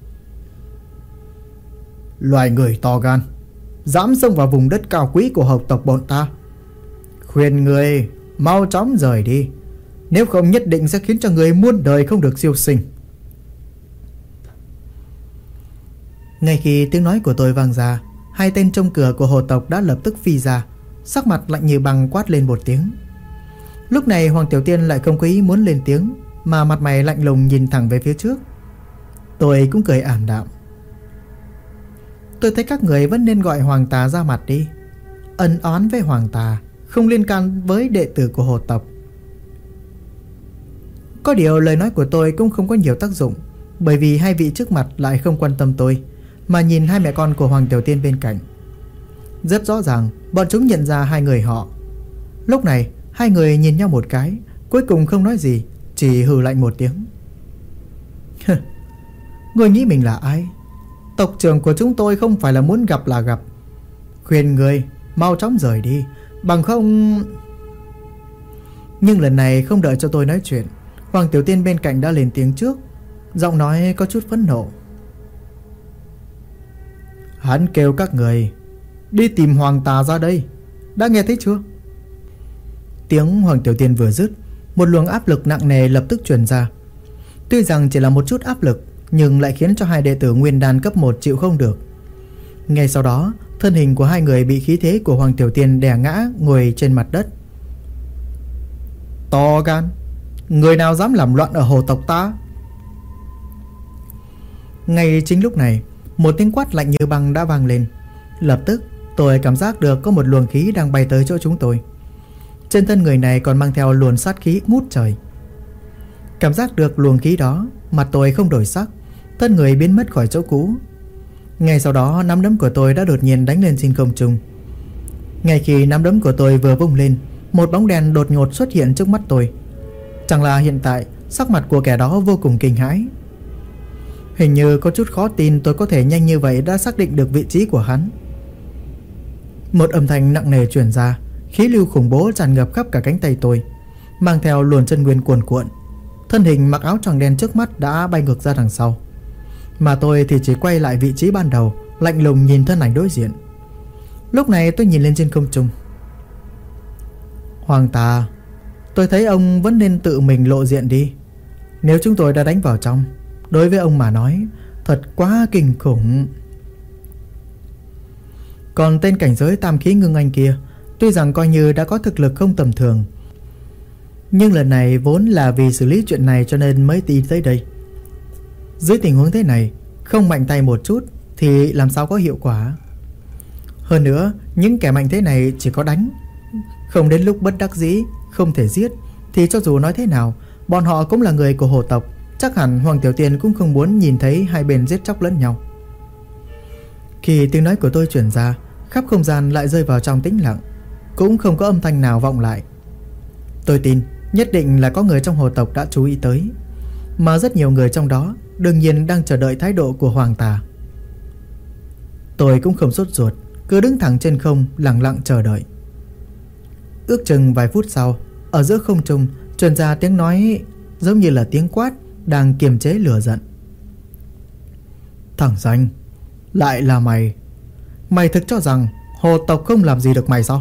Loài người to gan, dám xông vào vùng đất cao quý của hợp tộc bọn ta. Khuyên người mau chóng rời đi, nếu không nhất định sẽ khiến cho người muôn đời không được siêu sinh. Ngay khi tiếng nói của tôi vang ra, hai tên trông cửa của hồ tộc đã lập tức phi ra, sắc mặt lạnh như băng quát lên một tiếng. Lúc này Hoàng Tiểu Tiên lại không có ý muốn lên tiếng, mà mặt mày lạnh lùng nhìn thẳng về phía trước. Tôi cũng cười ảm đạm. Tôi thấy các người vẫn nên gọi Hoàng Tà ra mặt đi. Ân oán với Hoàng Tà không liên can với đệ tử của hồ tộc. Có điều lời nói của tôi cũng không có nhiều tác dụng, bởi vì hai vị trước mặt lại không quan tâm tôi, mà nhìn hai mẹ con của Hoàng Tiểu Tiên bên cạnh. Rất rõ ràng bọn chúng nhận ra hai người họ. Lúc này hai người nhìn nhau một cái, cuối cùng không nói gì, chỉ hừ lạnh một tiếng. Người nghĩ mình là ai? Tộc trưởng của chúng tôi không phải là muốn gặp là gặp. Khuyên người mau chóng rời đi, bằng không... Nhưng lần này không đợi cho tôi nói chuyện, Hoàng Tiểu Tiên bên cạnh đã lên tiếng trước, giọng nói có chút phẫn nộ. Hắn kêu các người đi tìm Hoàng Tà ra đây, đã nghe thấy chưa? Tiếng Hoàng Tiểu Tiên vừa dứt, một luồng áp lực nặng nề lập tức truyền ra. Tuy rằng chỉ là một chút áp lực, nhưng lại khiến cho hai đệ tử nguyên đan cấp một chịu không được. Ngay sau đó, thân hình của hai người bị khí thế của Hoàng Tiểu Tiên đè ngã ngồi trên mặt đất. To gan, người nào dám làm loạn ở hồ tộc ta? Ngay chính lúc này, một tiếng quát lạnh như băng đã vang lên. Lập tức tôi cảm giác được có một luồng khí đang bay tới chỗ chúng tôi. Trên thân người này còn mang theo luồng sát khí ngút trời. Cảm giác được luồng khí đó, mặt tôi không đổi sắc, thân người biến mất khỏi chỗ cũ. Ngay sau đó nắm đấm của tôi đã đột nhiên đánh lên trên không trung. Ngay khi nắm đấm của tôi vừa vung lên, một bóng đen đột ngột xuất hiện trước mắt tôi. Chẳng là hiện tại sắc mặt của kẻ đó vô cùng kinh hãi. Hình như có chút khó tin tôi có thể nhanh như vậy đã xác định được vị trí của hắn. Một âm thanh nặng nề truyền ra, khí lưu khủng bố tràn ngập khắp cả cánh tay tôi, mang theo luồn chân nguyên cuồn cuộn. Thân hình mặc áo choàng đen trước mắt đã bay ngược ra đằng sau, mà tôi thì chỉ quay lại vị trí ban đầu, lạnh lùng nhìn thân ảnh đối diện. Lúc này tôi nhìn lên trên không trung. Hoàng Tà, tôi thấy ông vẫn nên tự mình lộ diện đi. Nếu chúng tôi đã đánh vào trong, đối với ông mà nói thật quá kinh khủng. Còn tên cảnh giới tam khí ngưng anh kia, tuy rằng coi như đã có thực lực không tầm thường, nhưng lần này vốn là vì xử lý chuyện này cho nên mới đi tới đây. Dưới tình huống thế này, không mạnh tay một chút thì làm sao có hiệu quả. Hơn nữa, những kẻ mạnh thế này chỉ có đánh, không đến lúc bất đắc dĩ không thể giết, thì cho dù nói thế nào, bọn họ cũng là người của hồ tộc. Chắc hẳn Hoàng Tiểu Tiên cũng không muốn nhìn thấy hai bên giết chóc lẫn nhau. Khi tiếng nói của tôi truyền ra, khắp không gian lại rơi vào trong tĩnh lặng, cũng không có âm thanh nào vọng lại. Tôi tin nhất định là có người trong hồ tộc đã chú ý tới, mà rất nhiều người trong đó đương nhiên đang chờ đợi thái độ của Hoàng Tà. Tôi cũng không sốt ruột, cứ đứng thẳng trên không lặng lặng chờ đợi. Ước chừng vài phút sau, ở giữa không trung truyền ra tiếng nói giống như là tiếng quát đang kiềm chế lửa giận. Thằng danh, lại là mày. Mày thực cho rằng hồ tộc không làm gì được mày sao?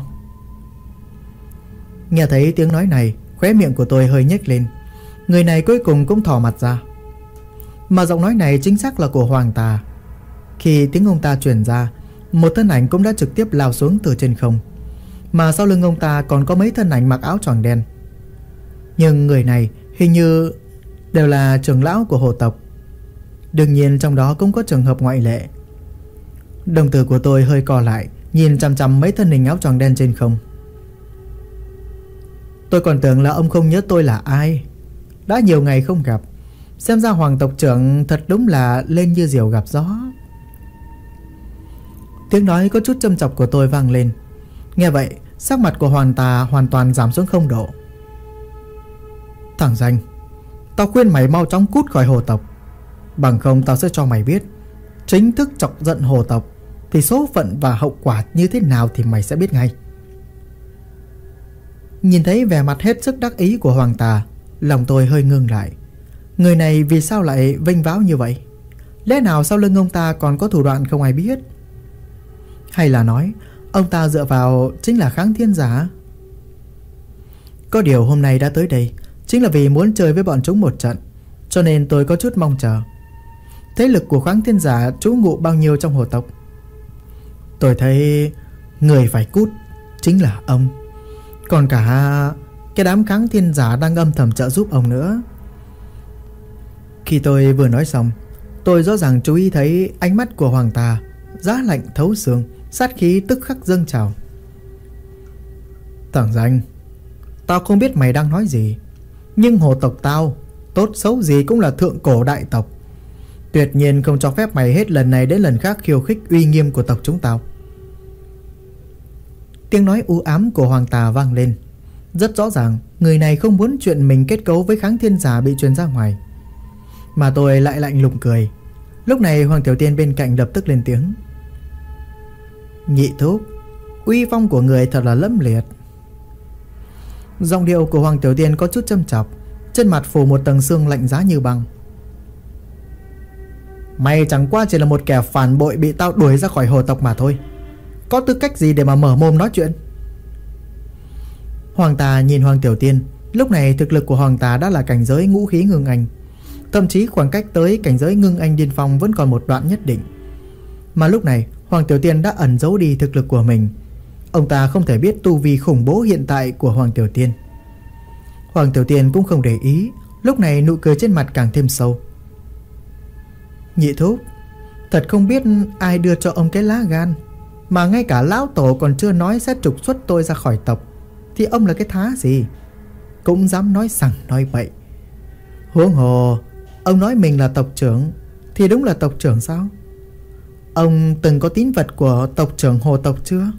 Nghe thấy tiếng nói này, khóe miệng của tôi hơi nhếch lên. Người này cuối cùng cũng thò mặt ra. Mà giọng nói này chính xác là của Hoàng Tà. Khi tiếng ông ta truyền ra, một thân ảnh cũng đã trực tiếp lao xuống từ trên không, mà sau lưng ông ta còn có mấy thân ảnh mặc áo choàng đen. Nhưng người này hình như đều là trưởng lão của hồ tộc. Đương nhiên trong đó cũng có trường hợp ngoại lệ. Đồng tử của tôi hơi co lại, nhìn chằm chằm mấy thân hình áo choàng đen trên không. Tôi còn tưởng là ông không nhớ tôi là ai. Đã nhiều ngày không gặp, xem ra Hoàng tộc trưởng thật đúng là lên như diều gặp gió. Tiếng nói có chút châm chọc của tôi vang lên. Nghe vậy, sắc mặt của Hoàng Tà hoàn toàn giảm xuống không độ. Thằng danh, tao khuyên mày mau chóng cút khỏi hồ tộc, bằng không tao sẽ cho mày biết chính thức chọc giận hồ tộc thì số phận và hậu quả như thế nào thì mày sẽ biết ngay. Nhìn thấy vẻ mặt hết sức đắc ý của Hoàng Tà, lòng tôi hơi ngưng lại. Người này vì sao lại vênh váo như vậy? Lẽ nào sau lưng ông ta còn có thủ đoạn không ai biết? Hay là nói ông ta dựa vào chính là Kháng Thiên Giả? Có điều hôm nay đã tới đây chính là vì muốn chơi với bọn chúng một trận, cho nên tôi có chút mong chờ. Thế lực của Kháng Thiên Giả trú ngụ bao nhiêu trong hồ tộc? Tôi thấy người phải cút chính là ông, còn cả cái đám Kháng Thiên Giả đang âm thầm trợ giúp ông nữa. Khi tôi vừa nói xong, tôi rõ ràng chú ý thấy ánh mắt của Hoàng Tà giá lạnh thấu xương, sát khí tức khắc dâng trào. Thằng danh, tao không biết mày đang nói gì, nhưng hồ tộc tao tốt xấu gì cũng là thượng cổ đại tộc, tuyệt nhiên không cho phép mày hết lần này đến lần khác khiêu khích uy nghiêm của tộc chúng tao. Tiếng nói u ám của Hoàng Tà vang lên. Rất rõ ràng người này không muốn chuyện mình kết cấu với Kháng Thiên Giả bị truyền ra ngoài. Mà tôi lại lạnh lùng cười. Lúc này Hoàng Tiểu Tiên bên cạnh lập tức lên tiếng. Nhị thúc, uy phong của người thật là lẫm liệt. Giọng điệu của Hoàng Tiểu Tiên có chút châm chọc, trên mặt phủ một tầng sương lạnh giá như băng. Mày chẳng qua chỉ là một kẻ phản bội bị tao đuổi ra khỏi hồ tộc mà thôi, có tư cách gì để mà mở mồm nói chuyện? Hoàng Tà nhìn Hoàng Tiểu Tiên. Lúc này thực lực của Hoàng Tà đã là cảnh giới ngũ khí ngưng anh, thậm chí khoảng cách tới cảnh giới ngưng anh điên phong vẫn còn một đoạn nhất định. Mà lúc này Hoàng Tiểu Tiên đã ẩn giấu đi thực lực của mình. Ông ta không thể biết tu vi khủng bố hiện tại của Hoàng Tiểu Tiên. Hoàng Tiểu Tiên cũng không để ý. Lúc này nụ cười trên mặt càng thêm sâu. Nhị thúc, thật không biết ai đưa cho ông cái lá gan, mà ngay cả lão tổ còn chưa nói sẽ trục xuất tôi ra khỏi tộc, thì ông là cái thá gì cũng dám nói sằng nói bậy. Huống hồ, ông nói mình là tộc trưởng thì đúng là tộc trưởng sao? Ông từng có tín vật của tộc trưởng hồ tộc chưa?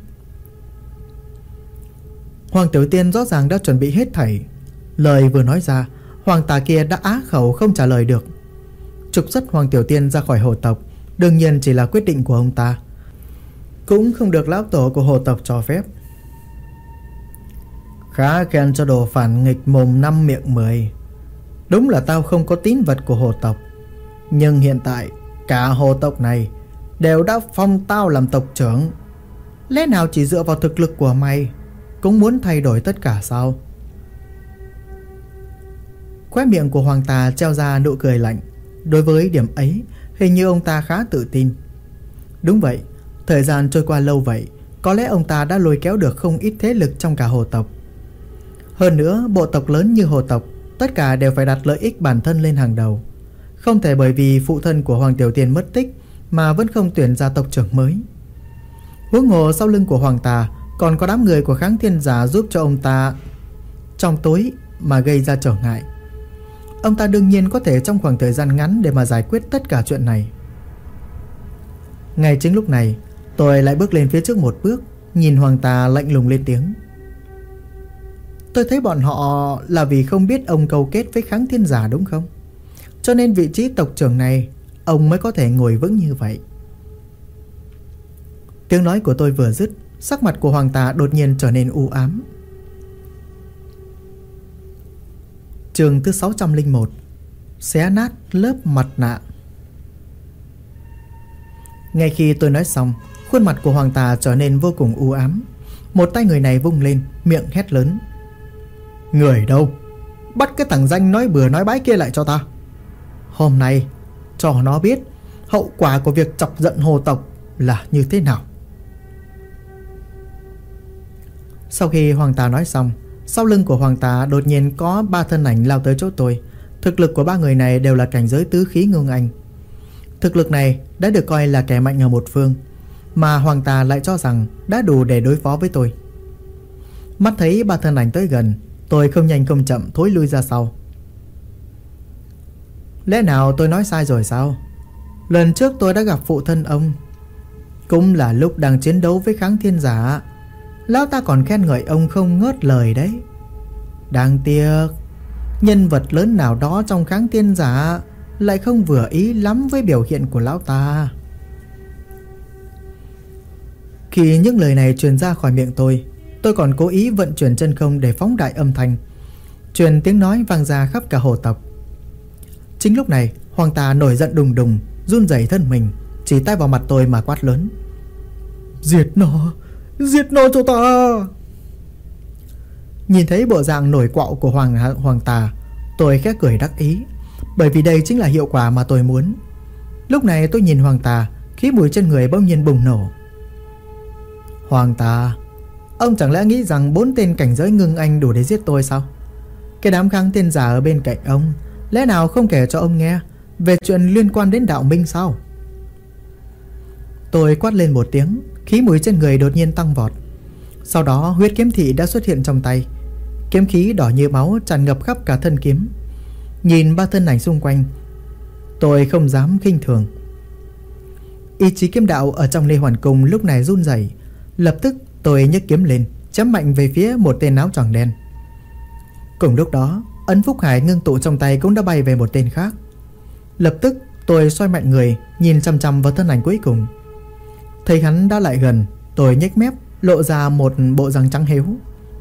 Hoàng Tiểu Tiên rõ ràng đã chuẩn bị hết thảy. Lời vừa nói ra, hoàng tà kia đã á khẩu không trả lời được. Trục xuất Hoàng Tiểu Tiên ra khỏi hồ tộc đương nhiên chỉ là quyết định của ông ta, cũng không được lão tổ của hồ tộc cho phép. Khá khen cho đồ phản nghịch mồm năm miệng mười. Đúng là tao không có tín vật của hồ tộc, nhưng hiện tại cả hồ tộc này đều đã phong tao làm tộc trưởng. Lẽ nào chỉ dựa vào thực lực của mày cũng muốn thay đổi tất cả sao? Khóe miệng của hoàng tà treo ra nụ cười lạnh. Đối với điểm ấy, hình như ông ta khá tự tin. Đúng vậy, thời gian trôi qua lâu vậy, có lẽ ông ta đã lôi kéo được không ít thế lực trong cả hồ tộc. Hơn nữa, bộ tộc lớn như hồ tộc, tất cả đều phải đặt lợi ích bản thân lên hàng đầu. Không thể bởi vì phụ thân của Hoàng Tiểu Tiên mất tích mà vẫn không tuyển ra tộc trưởng mới. Huống hồ sau lưng của hoàng tà còn có đám người của Kháng Thiên Giả giúp cho ông ta trong tối mà gây ra trở ngại. Ông ta đương nhiên có thể trong khoảng thời gian ngắn để mà giải quyết tất cả chuyện này. Ngay chính lúc này, tôi lại bước lên phía trước một bước, nhìn hoàng tà lạnh lùng lên tiếng. Tôi thấy bọn họ là vì không biết ông câu kết với Kháng Thiên Giả đúng không? Cho nên vị trí tộc trưởng này ông mới có thể ngồi vững như vậy. Tiếng nói của tôi vừa dứt, sắc mặt của hoàng tà đột nhiên trở nên u ám. Chương thứ sáu trăm lẻ một. Xé nát lớp mặt nạ. Ngay khi tôi nói xong, khuôn mặt của hoàng tà trở nên vô cùng u ám. Một tay người này vung lên, miệng hét lớn. Người đâu? Bắt cái thằng danh nói bừa nói bãi kia lại cho ta. Hôm nay cho nó biết hậu quả của việc chọc giận hồ tộc là như thế nào. Sau khi hoàng tà nói xong, sau lưng của hoàng tà đột nhiên có ba thân ảnh lao tới chỗ tôi. Thực lực của ba người này đều là cảnh giới tứ khí ngưng anh. Thực lực này đã được coi là kẻ mạnh ở một phương, mà hoàng tà lại cho rằng đã đủ để đối phó với tôi. Mắt thấy ba thân ảnh tới gần, tôi không nhanh không chậm thối lui ra sau. Lẽ nào tôi nói sai rồi sao? Lần trước tôi đã gặp phụ thân ông, cũng là lúc đang chiến đấu với Kháng Thiên Giả. Lão ta còn khen ngợi ông không ngớt lời đấy. Đáng tiếc nhân vật lớn nào đó trong Kháng Thiên Giả lại không vừa ý lắm với biểu hiện của lão ta. Khi những lời này truyền ra khỏi miệng tôi, tôi còn cố ý vận chuyển chân không để phóng đại âm thanh, truyền tiếng nói vang ra khắp cả hồ tộc. Chính lúc này, hoàng tà nổi giận đùng đùng, run rẩy thân mình, chỉ tay vào mặt tôi mà quát lớn. Giết nó, giết nó cho ta. Nhìn thấy bộ dạng nổi quạo của hoàng hoàng tà, tôi khẽ cười đắc ý, bởi vì đây chính là hiệu quả mà tôi muốn. Lúc này tôi nhìn hoàng tà, khí mùi trên người bỗng nhiên bùng nổ. Hoàng tà, ông chẳng lẽ nghĩ rằng bốn tên cảnh giới ngưng anh đủ để giết tôi sao? Cái đám Kháng Thiên Giả ở bên cạnh ông lẽ nào không kể cho ông nghe về chuyện liên quan đến đạo minh sao? Tôi quát lên một tiếng, khí mùi trên người đột nhiên tăng vọt. Sau đó huyết kiếm thị đã xuất hiện trong tay. Kiếm khí đỏ như máu tràn ngập khắp cả thân kiếm. Nhìn ba thân ảnh xung quanh, tôi không dám khinh thường. Ý chí kiếm đạo ở trong Lê Hoàn Cung lúc này run rẩy. Lập tức tôi nhấc kiếm lên, chém mạnh về phía một tên áo choàng đen. Cùng lúc đó, ấn Phúc Hải ngưng tụ trong tay cũng đã bay về một tên khác. Lập tức tôi xoay mạnh người, nhìn chăm chăm vào thân ảnh cuối cùng. Thấy hắn đã lại gần, tôi nhếch mép, lộ ra một bộ răng trắng héo.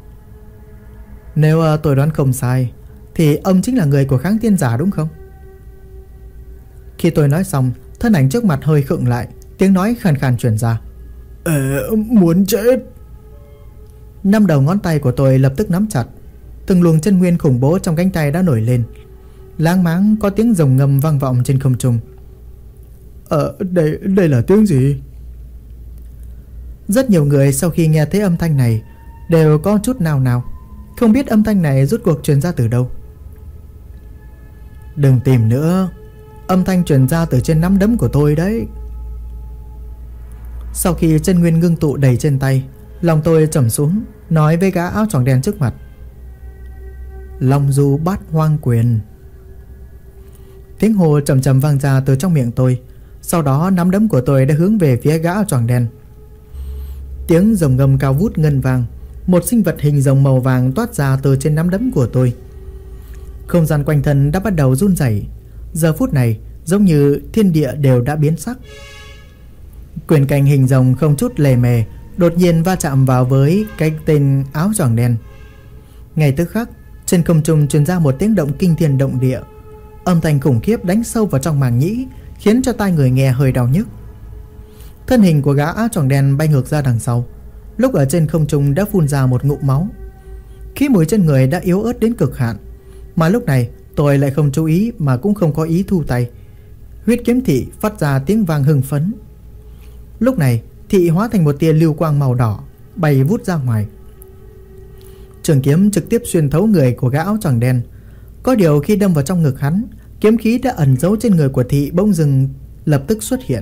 Nếu tôi đoán không sai thì ông chính là người của Kháng Thiên Giả đúng không? Khi tôi nói xong, thân ảnh trước mặt hơi khựng lại, tiếng nói khàn khàn truyền ra. Ờ, muốn chết. Năm đầu ngón tay của tôi lập tức nắm chặt. Từng luồng chân nguyên khủng bố trong cánh tay đã nổi lên. Láng máng có tiếng rồng ngâm vang vọng trên không trung. Ờ, đây, đây là tiếng gì? Rất nhiều người sau khi nghe thấy âm thanh này đều có chút nào nào, không biết âm thanh này rốt cuộc truyền ra từ đâu. Đừng tìm nữa, âm thanh truyền ra từ trên nắm đấm của tôi đấy. Sau khi chân nguyên ngưng tụ đầy trên tay, lòng tôi trầm xuống, nói với gã áo choàng đen trước mặt. Long Du Bát Hoang Quyền. Tiếng hô trầm trầm vang ra từ trong miệng tôi. Sau đó nắm đấm của tôi đã hướng về phía gã áo choàng đen. Tiếng rồng ngâm cao vút ngân vang. Một sinh vật hình rồng màu vàng toát ra từ trên nắm đấm của tôi. Không gian quanh thân đã bắt đầu run rẩy. Giờ phút này giống như thiên địa đều đã biến sắc. Quyền cành hình rồng không chút lề mề đột nhiên va chạm vào với cái tên áo choàng đen. Ngay tức khắc, trên không trung truyền ra một tiếng động kinh thiên động địa. Âm thanh khủng khiếp đánh sâu vào trong màng nhĩ, khiến cho tai người nghe hơi đau nhức. Thân hình của gã áo choàng đen bay ngược ra đằng sau. Lúc ở trên không trung đã phun ra một ngụm máu. Khí mùi trên người đã yếu ớt đến cực hạn. Mà lúc này tôi lại không chú ý mà cũng không có ý thu tay. Huyết kiếm thị phát ra tiếng vang hưng phấn. Lúc này thị hóa thành một tia lưu quang màu đỏ, bay vút ra ngoài. Trường kiếm trực tiếp xuyên thấu người của gã áo choàng đen. Có điều khi đâm vào trong ngực hắn, kiếm khí đã ẩn giấu trên người của thị bỗng dưng lập tức xuất hiện,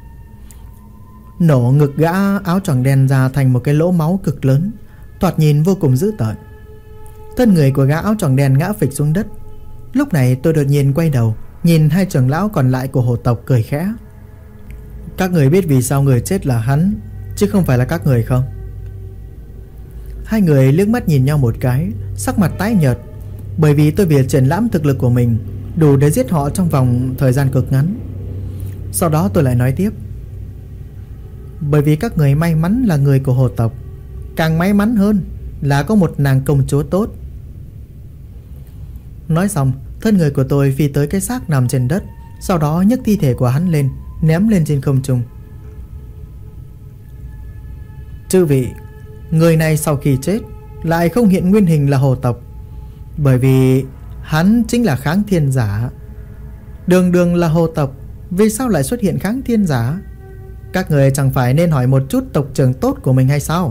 nổ ngực gã áo choàng đen ra thành một cái lỗ máu cực lớn, thoạt nhìn vô cùng dữ tợn. Thân người của gã áo choàng đen ngã phịch xuống đất. Lúc này tôi đột nhiên quay đầu, nhìn hai trưởng lão còn lại của hồ tộc cười khẽ. Các người biết vì sao người chết là hắn, chứ không phải là các người không? Hai người liếc mắt nhìn nhau một cái, sắc mặt tái nhợt, bởi vì tôi việc triển lãm thực lực của mình đủ để giết họ trong vòng thời gian cực ngắn. Sau đó tôi lại nói tiếp. Bởi vì các người may mắn là người của hồ tộc, càng may mắn hơn là có một nàng công chúa tốt. Nói xong, thân người của tôi phi tới cái xác nằm trên đất, sau đó nhấc thi thể của hắn lên, ném lên trên không trung. Chư vị, người này sau khi chết lại không hiện nguyên hình là hồ tộc, bởi vì hắn chính là kháng thiên giả. Đường đường là hồ tộc, vì sao lại xuất hiện kháng thiên giả? Các người chẳng phải nên hỏi một chút tộc trưởng tốt của mình hay sao?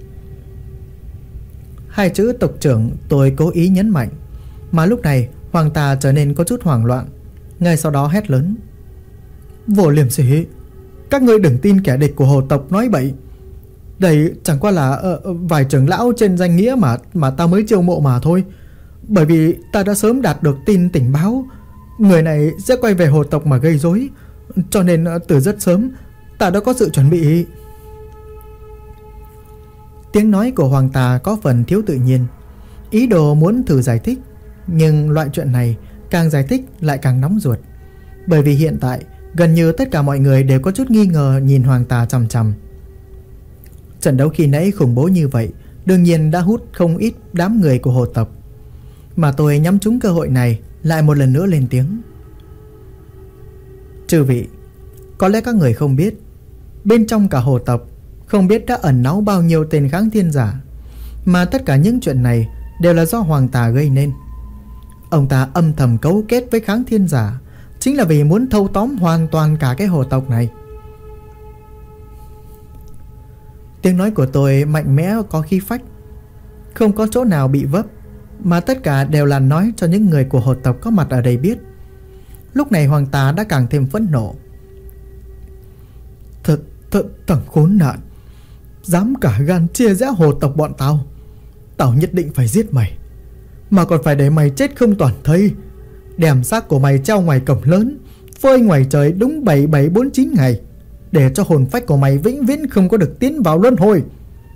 Hai chữ tộc trưởng tôi cố ý nhấn mạnh. Mà lúc này Hoàng Tà trở nên có chút hoảng loạn. Ngay sau đó hét lớn. Vô liêm sỉ, các ngươi đừng tin kẻ địch của hồ tộc nói bậy. Đây chẳng qua là uh, vài trưởng lão trên danh nghĩa mà mà ta mới chiêu mộ mà thôi. Bởi vì ta đã sớm đạt được tin tình báo người này sẽ quay về hồ tộc mà gây rối, cho nên uh, từ rất sớm ta đã có sự chuẩn bị. Tiếng nói của Hoàng Tà có phần thiếu tự nhiên, ý đồ muốn thử giải thích, nhưng loại chuyện này càng giải thích lại càng nóng ruột. Bởi vì hiện tại gần như tất cả mọi người đều có chút nghi ngờ nhìn Hoàng Tà chằm chằm. Trận đấu khi nãy khủng bố như vậy đương nhiên đã hút không ít đám người của hồ tộc. Mà tôi nhắm trúng cơ hội này, lại một lần nữa lên tiếng. Chư vị, có lẽ các người không biết, bên trong cả hồ tộc không biết đã ẩn náu bao nhiêu tên kháng thiên giả, mà tất cả những chuyện này đều là do Hoàng Tà gây nên. Ông ta âm thầm cấu kết với kháng thiên giả, chính là vì muốn thâu tóm hoàn toàn cả cái hồ tộc này. Tiếng nói của tôi mạnh mẽ có khí phách, không có chỗ nào bị vấp, mà tất cả đều là nói cho những người của hồ tộc có mặt ở đây biết. Lúc này Hoàng Tà đã càng thêm phẫn nộ. Thật, thật, thằng khốn nạn, dám cả gan chia rẽ hồ tộc bọn tao. Tao nhất định phải giết mày, mà còn phải để mày chết không toàn thây, đem xác của mày treo ngoài cổng lớn, phơi ngoài trời đúng bảy bảy bốn chín ngày, để cho hồn phách của mày vĩnh viễn không có được tiến vào luân hồi.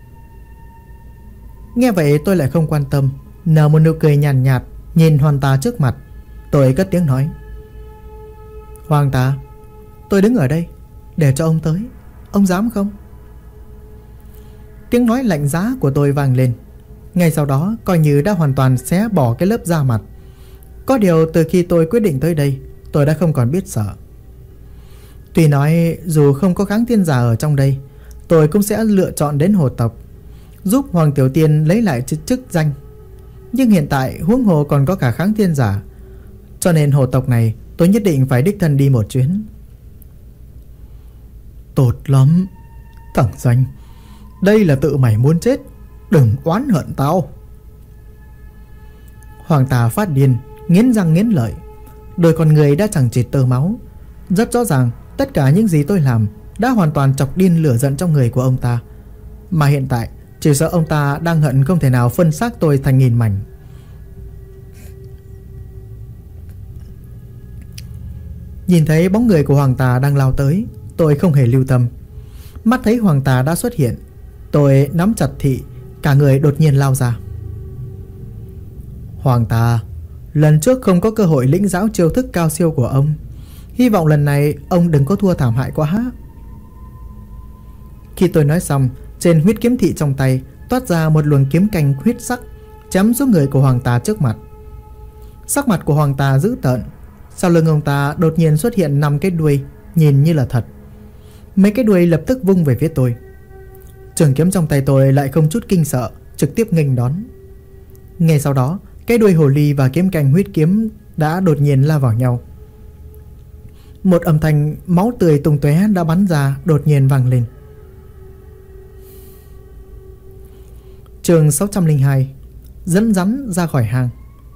Nghe vậy tôi lại không quan tâm, nở một nụ cười nhàn nhạt, nhạt nhìn Hoàng Tà trước mặt. Tôi cất tiếng nói. Hoàng Tà, tôi đứng ở đây để cho ông tới, ông dám không? Tiếng nói lạnh giá của tôi vang lên. Ngay sau đó coi như đã hoàn toàn xé bỏ cái lớp da mặt. Có điều từ khi tôi quyết định tới đây, tôi đã không còn biết sợ. Tuy nói dù không có kháng thiên giả ở trong đây, tôi cũng sẽ lựa chọn đến hồ tộc, giúp Hoàng Tiểu Tiên lấy lại chức, chức danh. Nhưng hiện tại huống hồ còn có cả kháng thiên giả, cho nên hồ tộc này tôi nhất định phải đích thân đi một chuyến. Tốt lắm, thằng danh, đây là tự mày muốn chết, đừng oán hận tao. Hoàng Tà phát điên, nghiến răng nghiến lợi, đôi con người đã chẳng chịt tơ máu. Rất rõ ràng tất cả những gì tôi làm đã hoàn toàn chọc điên lửa giận trong người của ông ta. Mà hiện tại chỉ sợ ông ta đang hận không thể nào phân xác tôi thành nghìn mảnh. Nhìn thấy bóng người của Hoàng Tà đang lao tới, tôi không hề lưu tâm. Mắt thấy Hoàng Tà đã xuất hiện, tôi nắm chặt thị, cả người đột nhiên lao ra. Hoàng Tà, lần trước không có cơ hội lĩnh giáo chiêu thức cao siêu của ông, hy vọng lần này ông đừng có thua thảm hại quá. Khi tôi nói xong, trên huyết kiếm thị trong tay toát ra một luồng kiếm canh huyết sắc, chém xuống người của Hoàng Tà trước mặt. Sắc mặt của Hoàng Tà dữ tợn, sau lưng ông ta đột nhiên xuất hiện năm cái đuôi, nhìn như là thật. Mấy cái đuôi lập tức vung về phía tôi. Trường kiếm trong tay tôi lại không chút kinh sợ, trực tiếp nghênh đón. Ngay sau đó, cái đuôi hồ ly và kiếm canh huyết kiếm đã đột nhiên la vào nhau. Một âm thanh máu tươi tung tóe đã bắn ra đột nhiên vang lên. Chương sáu trăm lẻ hai, dẫn rắn ra khỏi hang.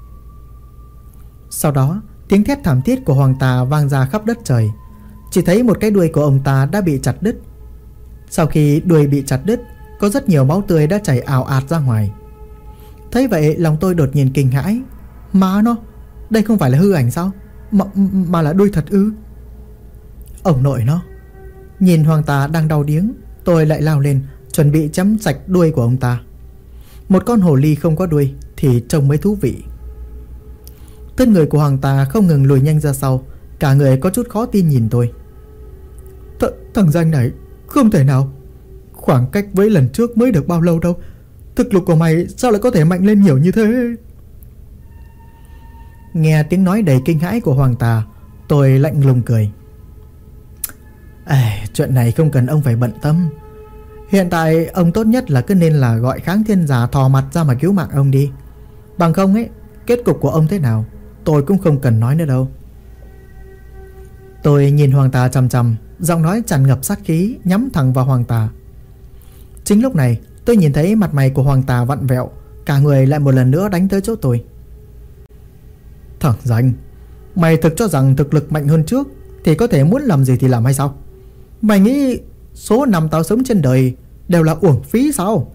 Sau đó, tiếng thét thảm thiết của Hoàng Tà vang ra khắp đất trời. Chỉ thấy một cái đuôi của ông ta đã bị chặt đứt. Sau khi đuôi bị chặt đứt, có rất nhiều máu tươi đã chảy ào ạt ra ngoài. Thấy vậy, lòng tôi đột nhiên kinh hãi. Má nó, đây không phải là hư ảnh sao? Mà, mà là đuôi thật ư? Ông nội nó. Nhìn Hoàng Tà đang đau điếng, tôi lại lao lên, chuẩn bị chấm sạch đuôi của ông ta. Một con hồ ly không có đuôi thì trông mới thú vị. Thân người của Hoàng Tà không ngừng lùi nhanh ra sau, cả người có chút khó tin nhìn tôi. Th Thằng danh này không thể nào. Khoảng cách với lần trước mới được bao lâu đâu. Thực lực của mày sao lại có thể mạnh lên nhiều như thế? Nghe tiếng nói đầy kinh hãi của Hoàng Tà, tôi lạnh lùng cười. À, chuyện này không cần ông phải bận tâm. Hiện tại ông tốt nhất là cứ nên là gọi Kháng Thiên Giả thò mặt ra mà cứu mạng ông đi. Bằng không ấy, kết cục của ông thế nào tôi cũng không cần nói nữa đâu. Tôi nhìn Hoàng Tà chằm chằm, giọng nói tràn ngập sát khí, nhắm thẳng vào Hoàng Tà. Chính lúc này, tôi nhìn thấy mặt mày của Hoàng Tà vặn vẹo, cả người lại một lần nữa đánh tới chỗ tôi. Thằng danh, mày thực cho rằng thực lực mạnh hơn trước thì có thể muốn làm gì thì làm hay sao? Mày nghĩ số năm tao sống trên đời đều là uổng phí sao?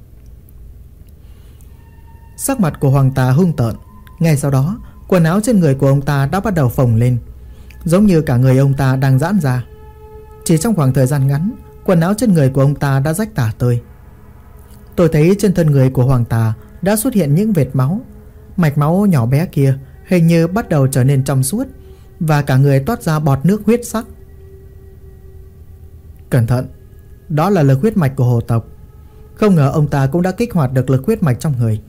Sắc mặt của Hoàng Tà hung tợn. Ngay sau đó, quần áo trên người của ông ta đã bắt đầu phồng lên, giống như cả người ông ta đang giãn ra. Chỉ trong khoảng thời gian ngắn, quần áo trên người của ông ta đã rách tả tơi. Tôi thấy trên thân người của Hoàng Tà đã xuất hiện những vệt máu. Mạch máu nhỏ bé kia hình như bắt đầu trở nên trong suốt, và cả người toát ra bọt nước huyết sắc. Cẩn thận, đó là lực huyết mạch của hồ tộc. Không ngờ ông ta cũng đã kích hoạt được lực huyết mạch trong người.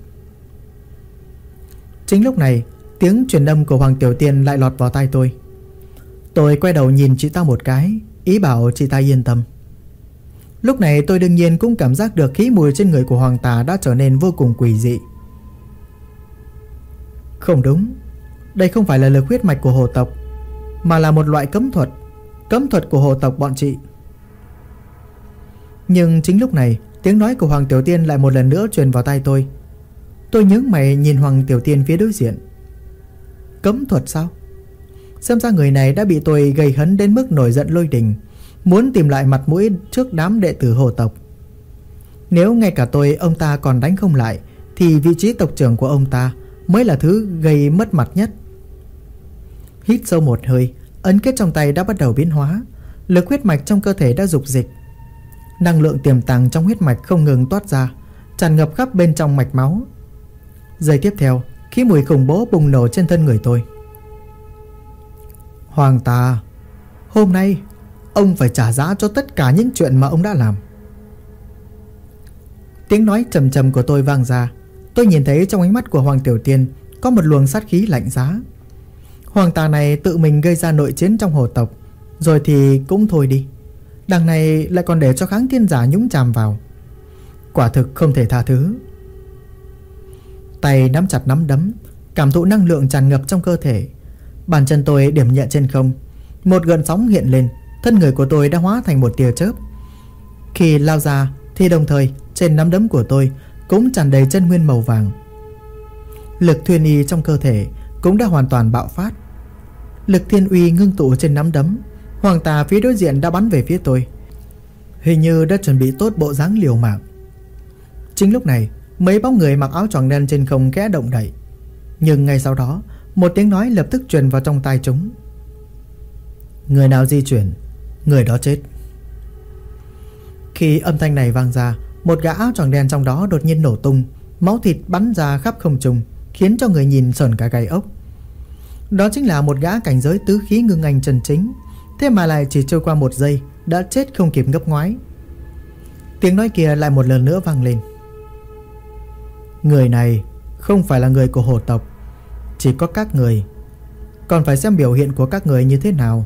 Chính lúc này, tiếng truyền âm của Hoàng Tiểu Tiên lại lọt vào tai tôi. Tôi quay đầu nhìn chị ta một cái, ý bảo chị ta yên tâm. Lúc này tôi đương nhiên cũng cảm giác được khí mùi trên người của Hoàng Tà đã trở nên vô cùng quỷ dị. Không đúng, đây không phải là lực huyết mạch của hồ tộc, mà là một loại cấm thuật. Cấm thuật của hồ tộc bọn chị. Nhưng chính lúc này, tiếng nói của Hoàng Tiểu Tiên lại một lần nữa truyền vào tai tôi. Tôi nhướng mày nhìn Hoàng Tiểu Tiên phía đối diện. Cấm thuật sao? Xem ra người này đã bị tôi gây hấn đến mức nổi giận lôi đình, muốn tìm lại mặt mũi trước đám đệ tử hồ tộc. Nếu ngay cả tôi ông ta còn đánh không lại, thì vị trí tộc trưởng của ông ta mới là thứ gây mất mặt nhất. Hít sâu một hơi, ấn kết trong tay đã bắt đầu biến hóa. Lực huyết mạch trong cơ thể đã dục dịch. Năng lượng tiềm tàng trong huyết mạch không ngừng toát ra, tràn ngập khắp bên trong mạch máu. Giây tiếp theo, khí mùi khủng bố bùng nổ trên thân người tôi. Hoàng Tà, hôm nay ông phải trả giá cho tất cả những chuyện mà ông đã làm. Tiếng nói trầm trầm của tôi vang ra. Tôi nhìn thấy trong ánh mắt của Hoàng Tiểu Tiên có một luồng sát khí lạnh giá. Hoàng Tà này tự mình gây ra nội chiến trong hồ tộc, rồi thì cũng thôi đi, đằng này lại còn để cho Kháng Thiên Giả nhúng chàm vào. Quả thực không thể tha thứ. Tay nắm chặt nắm đấm, cảm thụ năng lượng tràn ngập trong cơ thể. Bàn chân tôi điểm nhẹ trên không, một gợn sóng hiện lên. Thân người của tôi đã hóa thành một tia chớp. Khi lao ra thì đồng thời trên nắm đấm của tôi cũng tràn đầy chân nguyên màu vàng. Lực thiên y trong cơ thể cũng đã hoàn toàn bạo phát. Lực thiên uy ngưng tụ trên nắm đấm. Hoàng Tà phía đối diện đã bắn về phía tôi, hình như đã chuẩn bị tốt bộ dáng liều mạng. Chính lúc này, mấy bóng người mặc áo choàng đen trên không khẽ động đậy. Nhưng ngay sau đó, một tiếng nói lập tức truyền vào trong tai chúng. Người nào di chuyển, người đó chết. Khi âm thanh này vang ra, một gã áo choàng đen trong đó đột nhiên nổ tung, máu thịt bắn ra khắp không trung, khiến cho người nhìn sởn cả gai ốc. Đó chính là một gã cảnh giới tứ khí ngưng anh chân chính, thế mà lại chỉ trôi qua một giây đã chết không kịp ngấp ngoái. Tiếng nói kia lại một lần nữa vang lên. Người này không phải là người của hồ tộc, chỉ có các người, còn phải xem biểu hiện của các người như thế nào.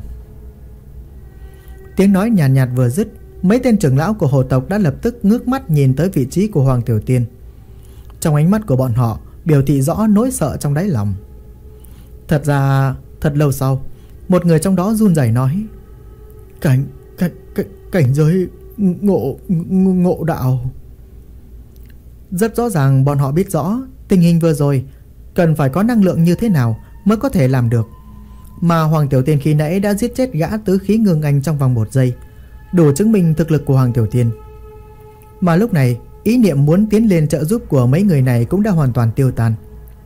Tiếng nói nhàn nhạt, nhạt vừa dứt, mấy tên trưởng lão của hồ tộc đã lập tức ngước mắt nhìn tới vị trí của Hoàng Tiểu Tiên. Trong ánh mắt của bọn họ biểu thị rõ nỗi sợ trong đáy lòng. Thật ra thật lâu sau, một người trong đó run rẩy nói: Cảnh, cảnh, cảnh, cảnh giới ngộ, ngộ đạo. Rất rõ ràng bọn họ biết rõ tình hình vừa rồi cần phải có năng lượng như thế nào mới có thể làm được. Mà Hoàng Tiểu Tiên khi nãy đã giết chết gã tứ khí ngưng anh trong vòng một giây, đủ chứng minh thực lực của Hoàng Tiểu Tiên. Mà lúc này, ý niệm muốn tiến lên trợ giúp của mấy người này cũng đã hoàn toàn tiêu tan.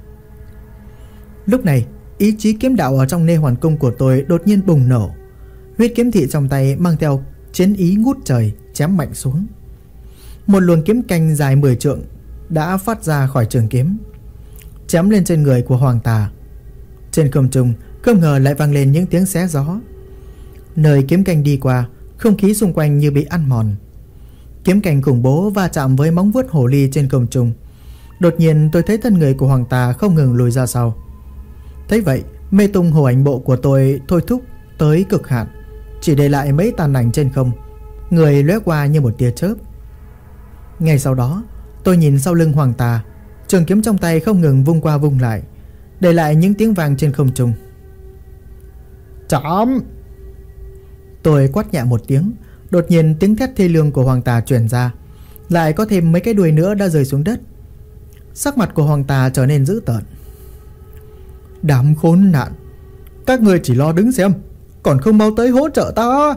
Lúc này, ý chí kiếm đạo ở trong Nê Hoàn Cung của tôi đột nhiên bùng nổ. Huyết kiếm thị trong tay mang theo chiến ý ngút trời, chém mạnh xuống. Một luồng kiếm canh dài mười trượng đã phát ra khỏi trường kiếm, chém lên trên người của Hoàng Tà. Trên không trung không ngờ lại vang lên những tiếng xé gió. Nơi kiếm canh đi qua, không khí xung quanh như bị ăn mòn. Kiếm canh khủng bố va chạm với móng vuốt hổ ly trên không trung. Đột nhiên tôi thấy thân người của Hoàng Tà không ngừng lùi ra sau. Thấy vậy, mê tung hồ ảnh bộ của tôi thôi thúc tới cực hạn, chỉ để lại mấy tàn ảnh trên không, người lóe qua như một tia chớp. Ngay sau đó, tôi nhìn sau lưng Hoàng Tà, trường kiếm trong tay không ngừng vung qua vung lại, để lại những tiếng vang trên không trung. Chóm! Tôi quát nhẹ một tiếng, đột nhiên tiếng thét thê lương của Hoàng Tà truyền ra, lại có thêm mấy cái đuôi nữa đã rơi xuống đất. Sắc mặt của Hoàng Tà trở nên dữ tợn. Đám khốn nạn, các người chỉ lo đứng xem, còn không mau tới hỗ trợ ta.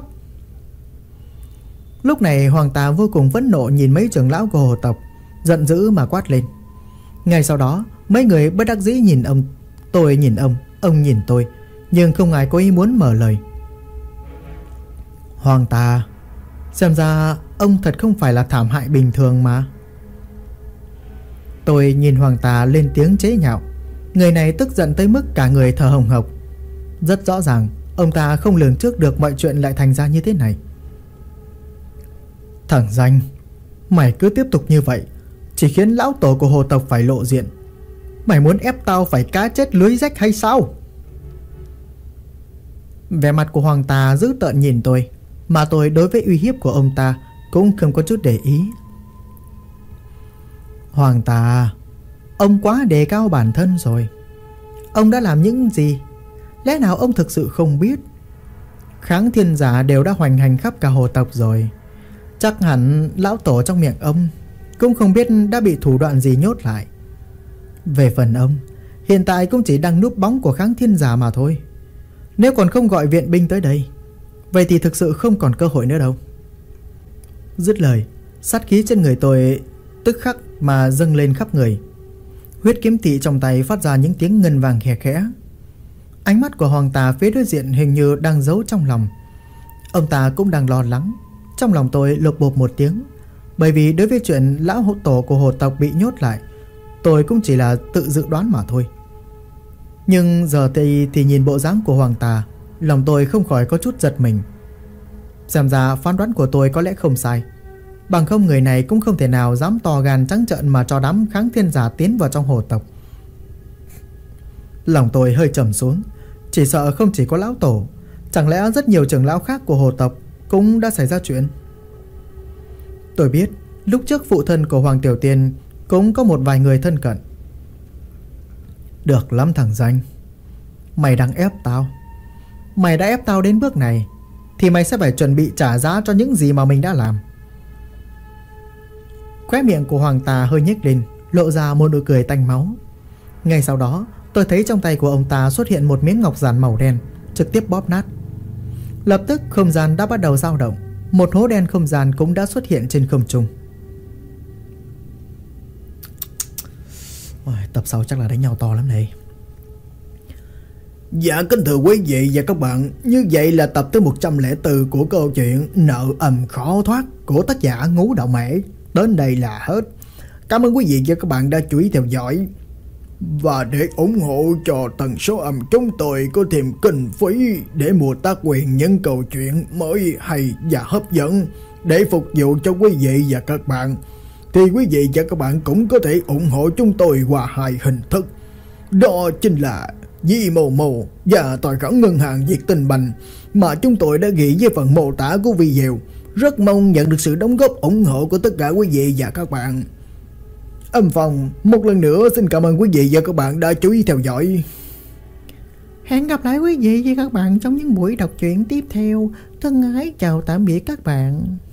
Lúc này Hoàng Tà vô cùng phẫn nộ nhìn mấy trưởng lão của hồ tộc, giận dữ mà quát lên. Ngay sau đó, mấy người bất đắc dĩ nhìn ông, tôi nhìn ông, ông nhìn tôi, nhưng không ai có ý muốn mở lời. Hoàng Tà, xem ra ông thật không phải là thảm hại bình thường mà. Tôi nhìn Hoàng Tà lên tiếng chế nhạo. Người này tức giận tới mức cả người thở hồng hộc. Rất rõ ràng ông ta không lường trước được mọi chuyện lại thành ra như thế này. Thằng danh, mày cứ tiếp tục như vậy chỉ khiến lão tổ của hồ tộc phải lộ diện. Mày muốn ép tao phải cá chết lưới rách hay sao? Vẻ mặt của Hoàng Tà dữ tợn nhìn tôi, mà tôi đối với uy hiếp của ông ta cũng không có chút để ý. Hoàng Tà, ông quá đề cao bản thân rồi. Ông đã làm những gì? Lẽ nào ông thực sự không biết? Kháng thiên giả đều đã hoành hành khắp cả hồ tộc rồi. Chắc hẳn lão tổ trong miệng ông cũng không biết đã bị thủ đoạn gì nhốt lại. Về phần ông, hiện tại cũng chỉ đang núp bóng của kháng thiên giả mà thôi. Nếu còn không gọi viện binh tới đây, vậy thì thực sự không còn cơ hội nữa đâu. Dứt lời, sát khí trên người tôi tức khắc mà dâng lên khắp người. Huyết kiếm thị trong tay phát ra những tiếng ngân vàng khẽ khẽ. Ánh mắt của Hoàng Tà phía đối diện hình như đang giấu trong lòng. Ông ta cũng đang lo lắng. Trong lòng tôi lột bột một tiếng, bởi vì đối với chuyện lão hộ tổ của hồ tộc bị nhốt lại, tôi cũng chỉ là tự dự đoán mà thôi. Nhưng giờ thì, thì nhìn bộ dáng của Hoàng Tà, lòng tôi không khỏi có chút giật mình. Xem ra phán đoán của tôi có lẽ không sai. Bằng không người này cũng không thể nào dám to gan trắng trợn mà cho đám kháng thiên giả tiến vào trong hồ tộc. Lòng tôi hơi trầm xuống. Chỉ sợ không chỉ có lão tổ, chẳng lẽ rất nhiều trưởng lão khác của hồ tộc cũng đã xảy ra chuyện. Tôi biết lúc trước phụ thân của Hoàng Tiểu Tiên cũng có một vài người thân cận. Được lắm thằng danh, mày đang ép tao. Mày đã ép tao đến bước này thì mày sẽ phải chuẩn bị trả giá cho những gì mà mình đã làm. Khóe miệng của Hoàng Tà hơi nhếch lên, lộ ra một nụ cười tanh máu. Ngay sau đó tôi thấy trong tay của ông ta xuất hiện một miếng ngọc giản màu đen, trực tiếp bóp nát. Lập tức không gian đã bắt đầu dao động. Một hố đen không gian cũng đã xuất hiện trên không trung. Ôi, tập sau chắc là đánh nhau to lắm này. Dạ kính thưa quý vị và các bạn, như vậy là tập thứ một trăm lẻ bốn của câu chuyện Nợ ầm khó thoát của tác giả Ngũ Đạo Mễ đến đây là hết. Cảm ơn quý vị và các bạn đã chú ý theo dõi. Và để ủng hộ cho tần số âm chúng tôi có thêm kinh phí để mua tác quyền những câu chuyện mới hay và hấp dẫn để phục vụ cho quý vị và các bạn, thì quý vị và các bạn cũng có thể ủng hộ chúng tôi qua hai hình thức. Đó chính là Zmomo và tài khoản ngân hàng Vietinbank mà chúng tôi đã ghi với phần mô tả của video. Rất mong nhận được sự đóng góp ủng hộ của tất cả quý vị và các bạn. Âm Phong một lần nữa xin cảm ơn quý vị và các bạn đã chú ý theo dõi. Hẹn gặp lại quý vị và các bạn trong những buổi đọc truyện tiếp theo. Thân ái chào tạm biệt các bạn.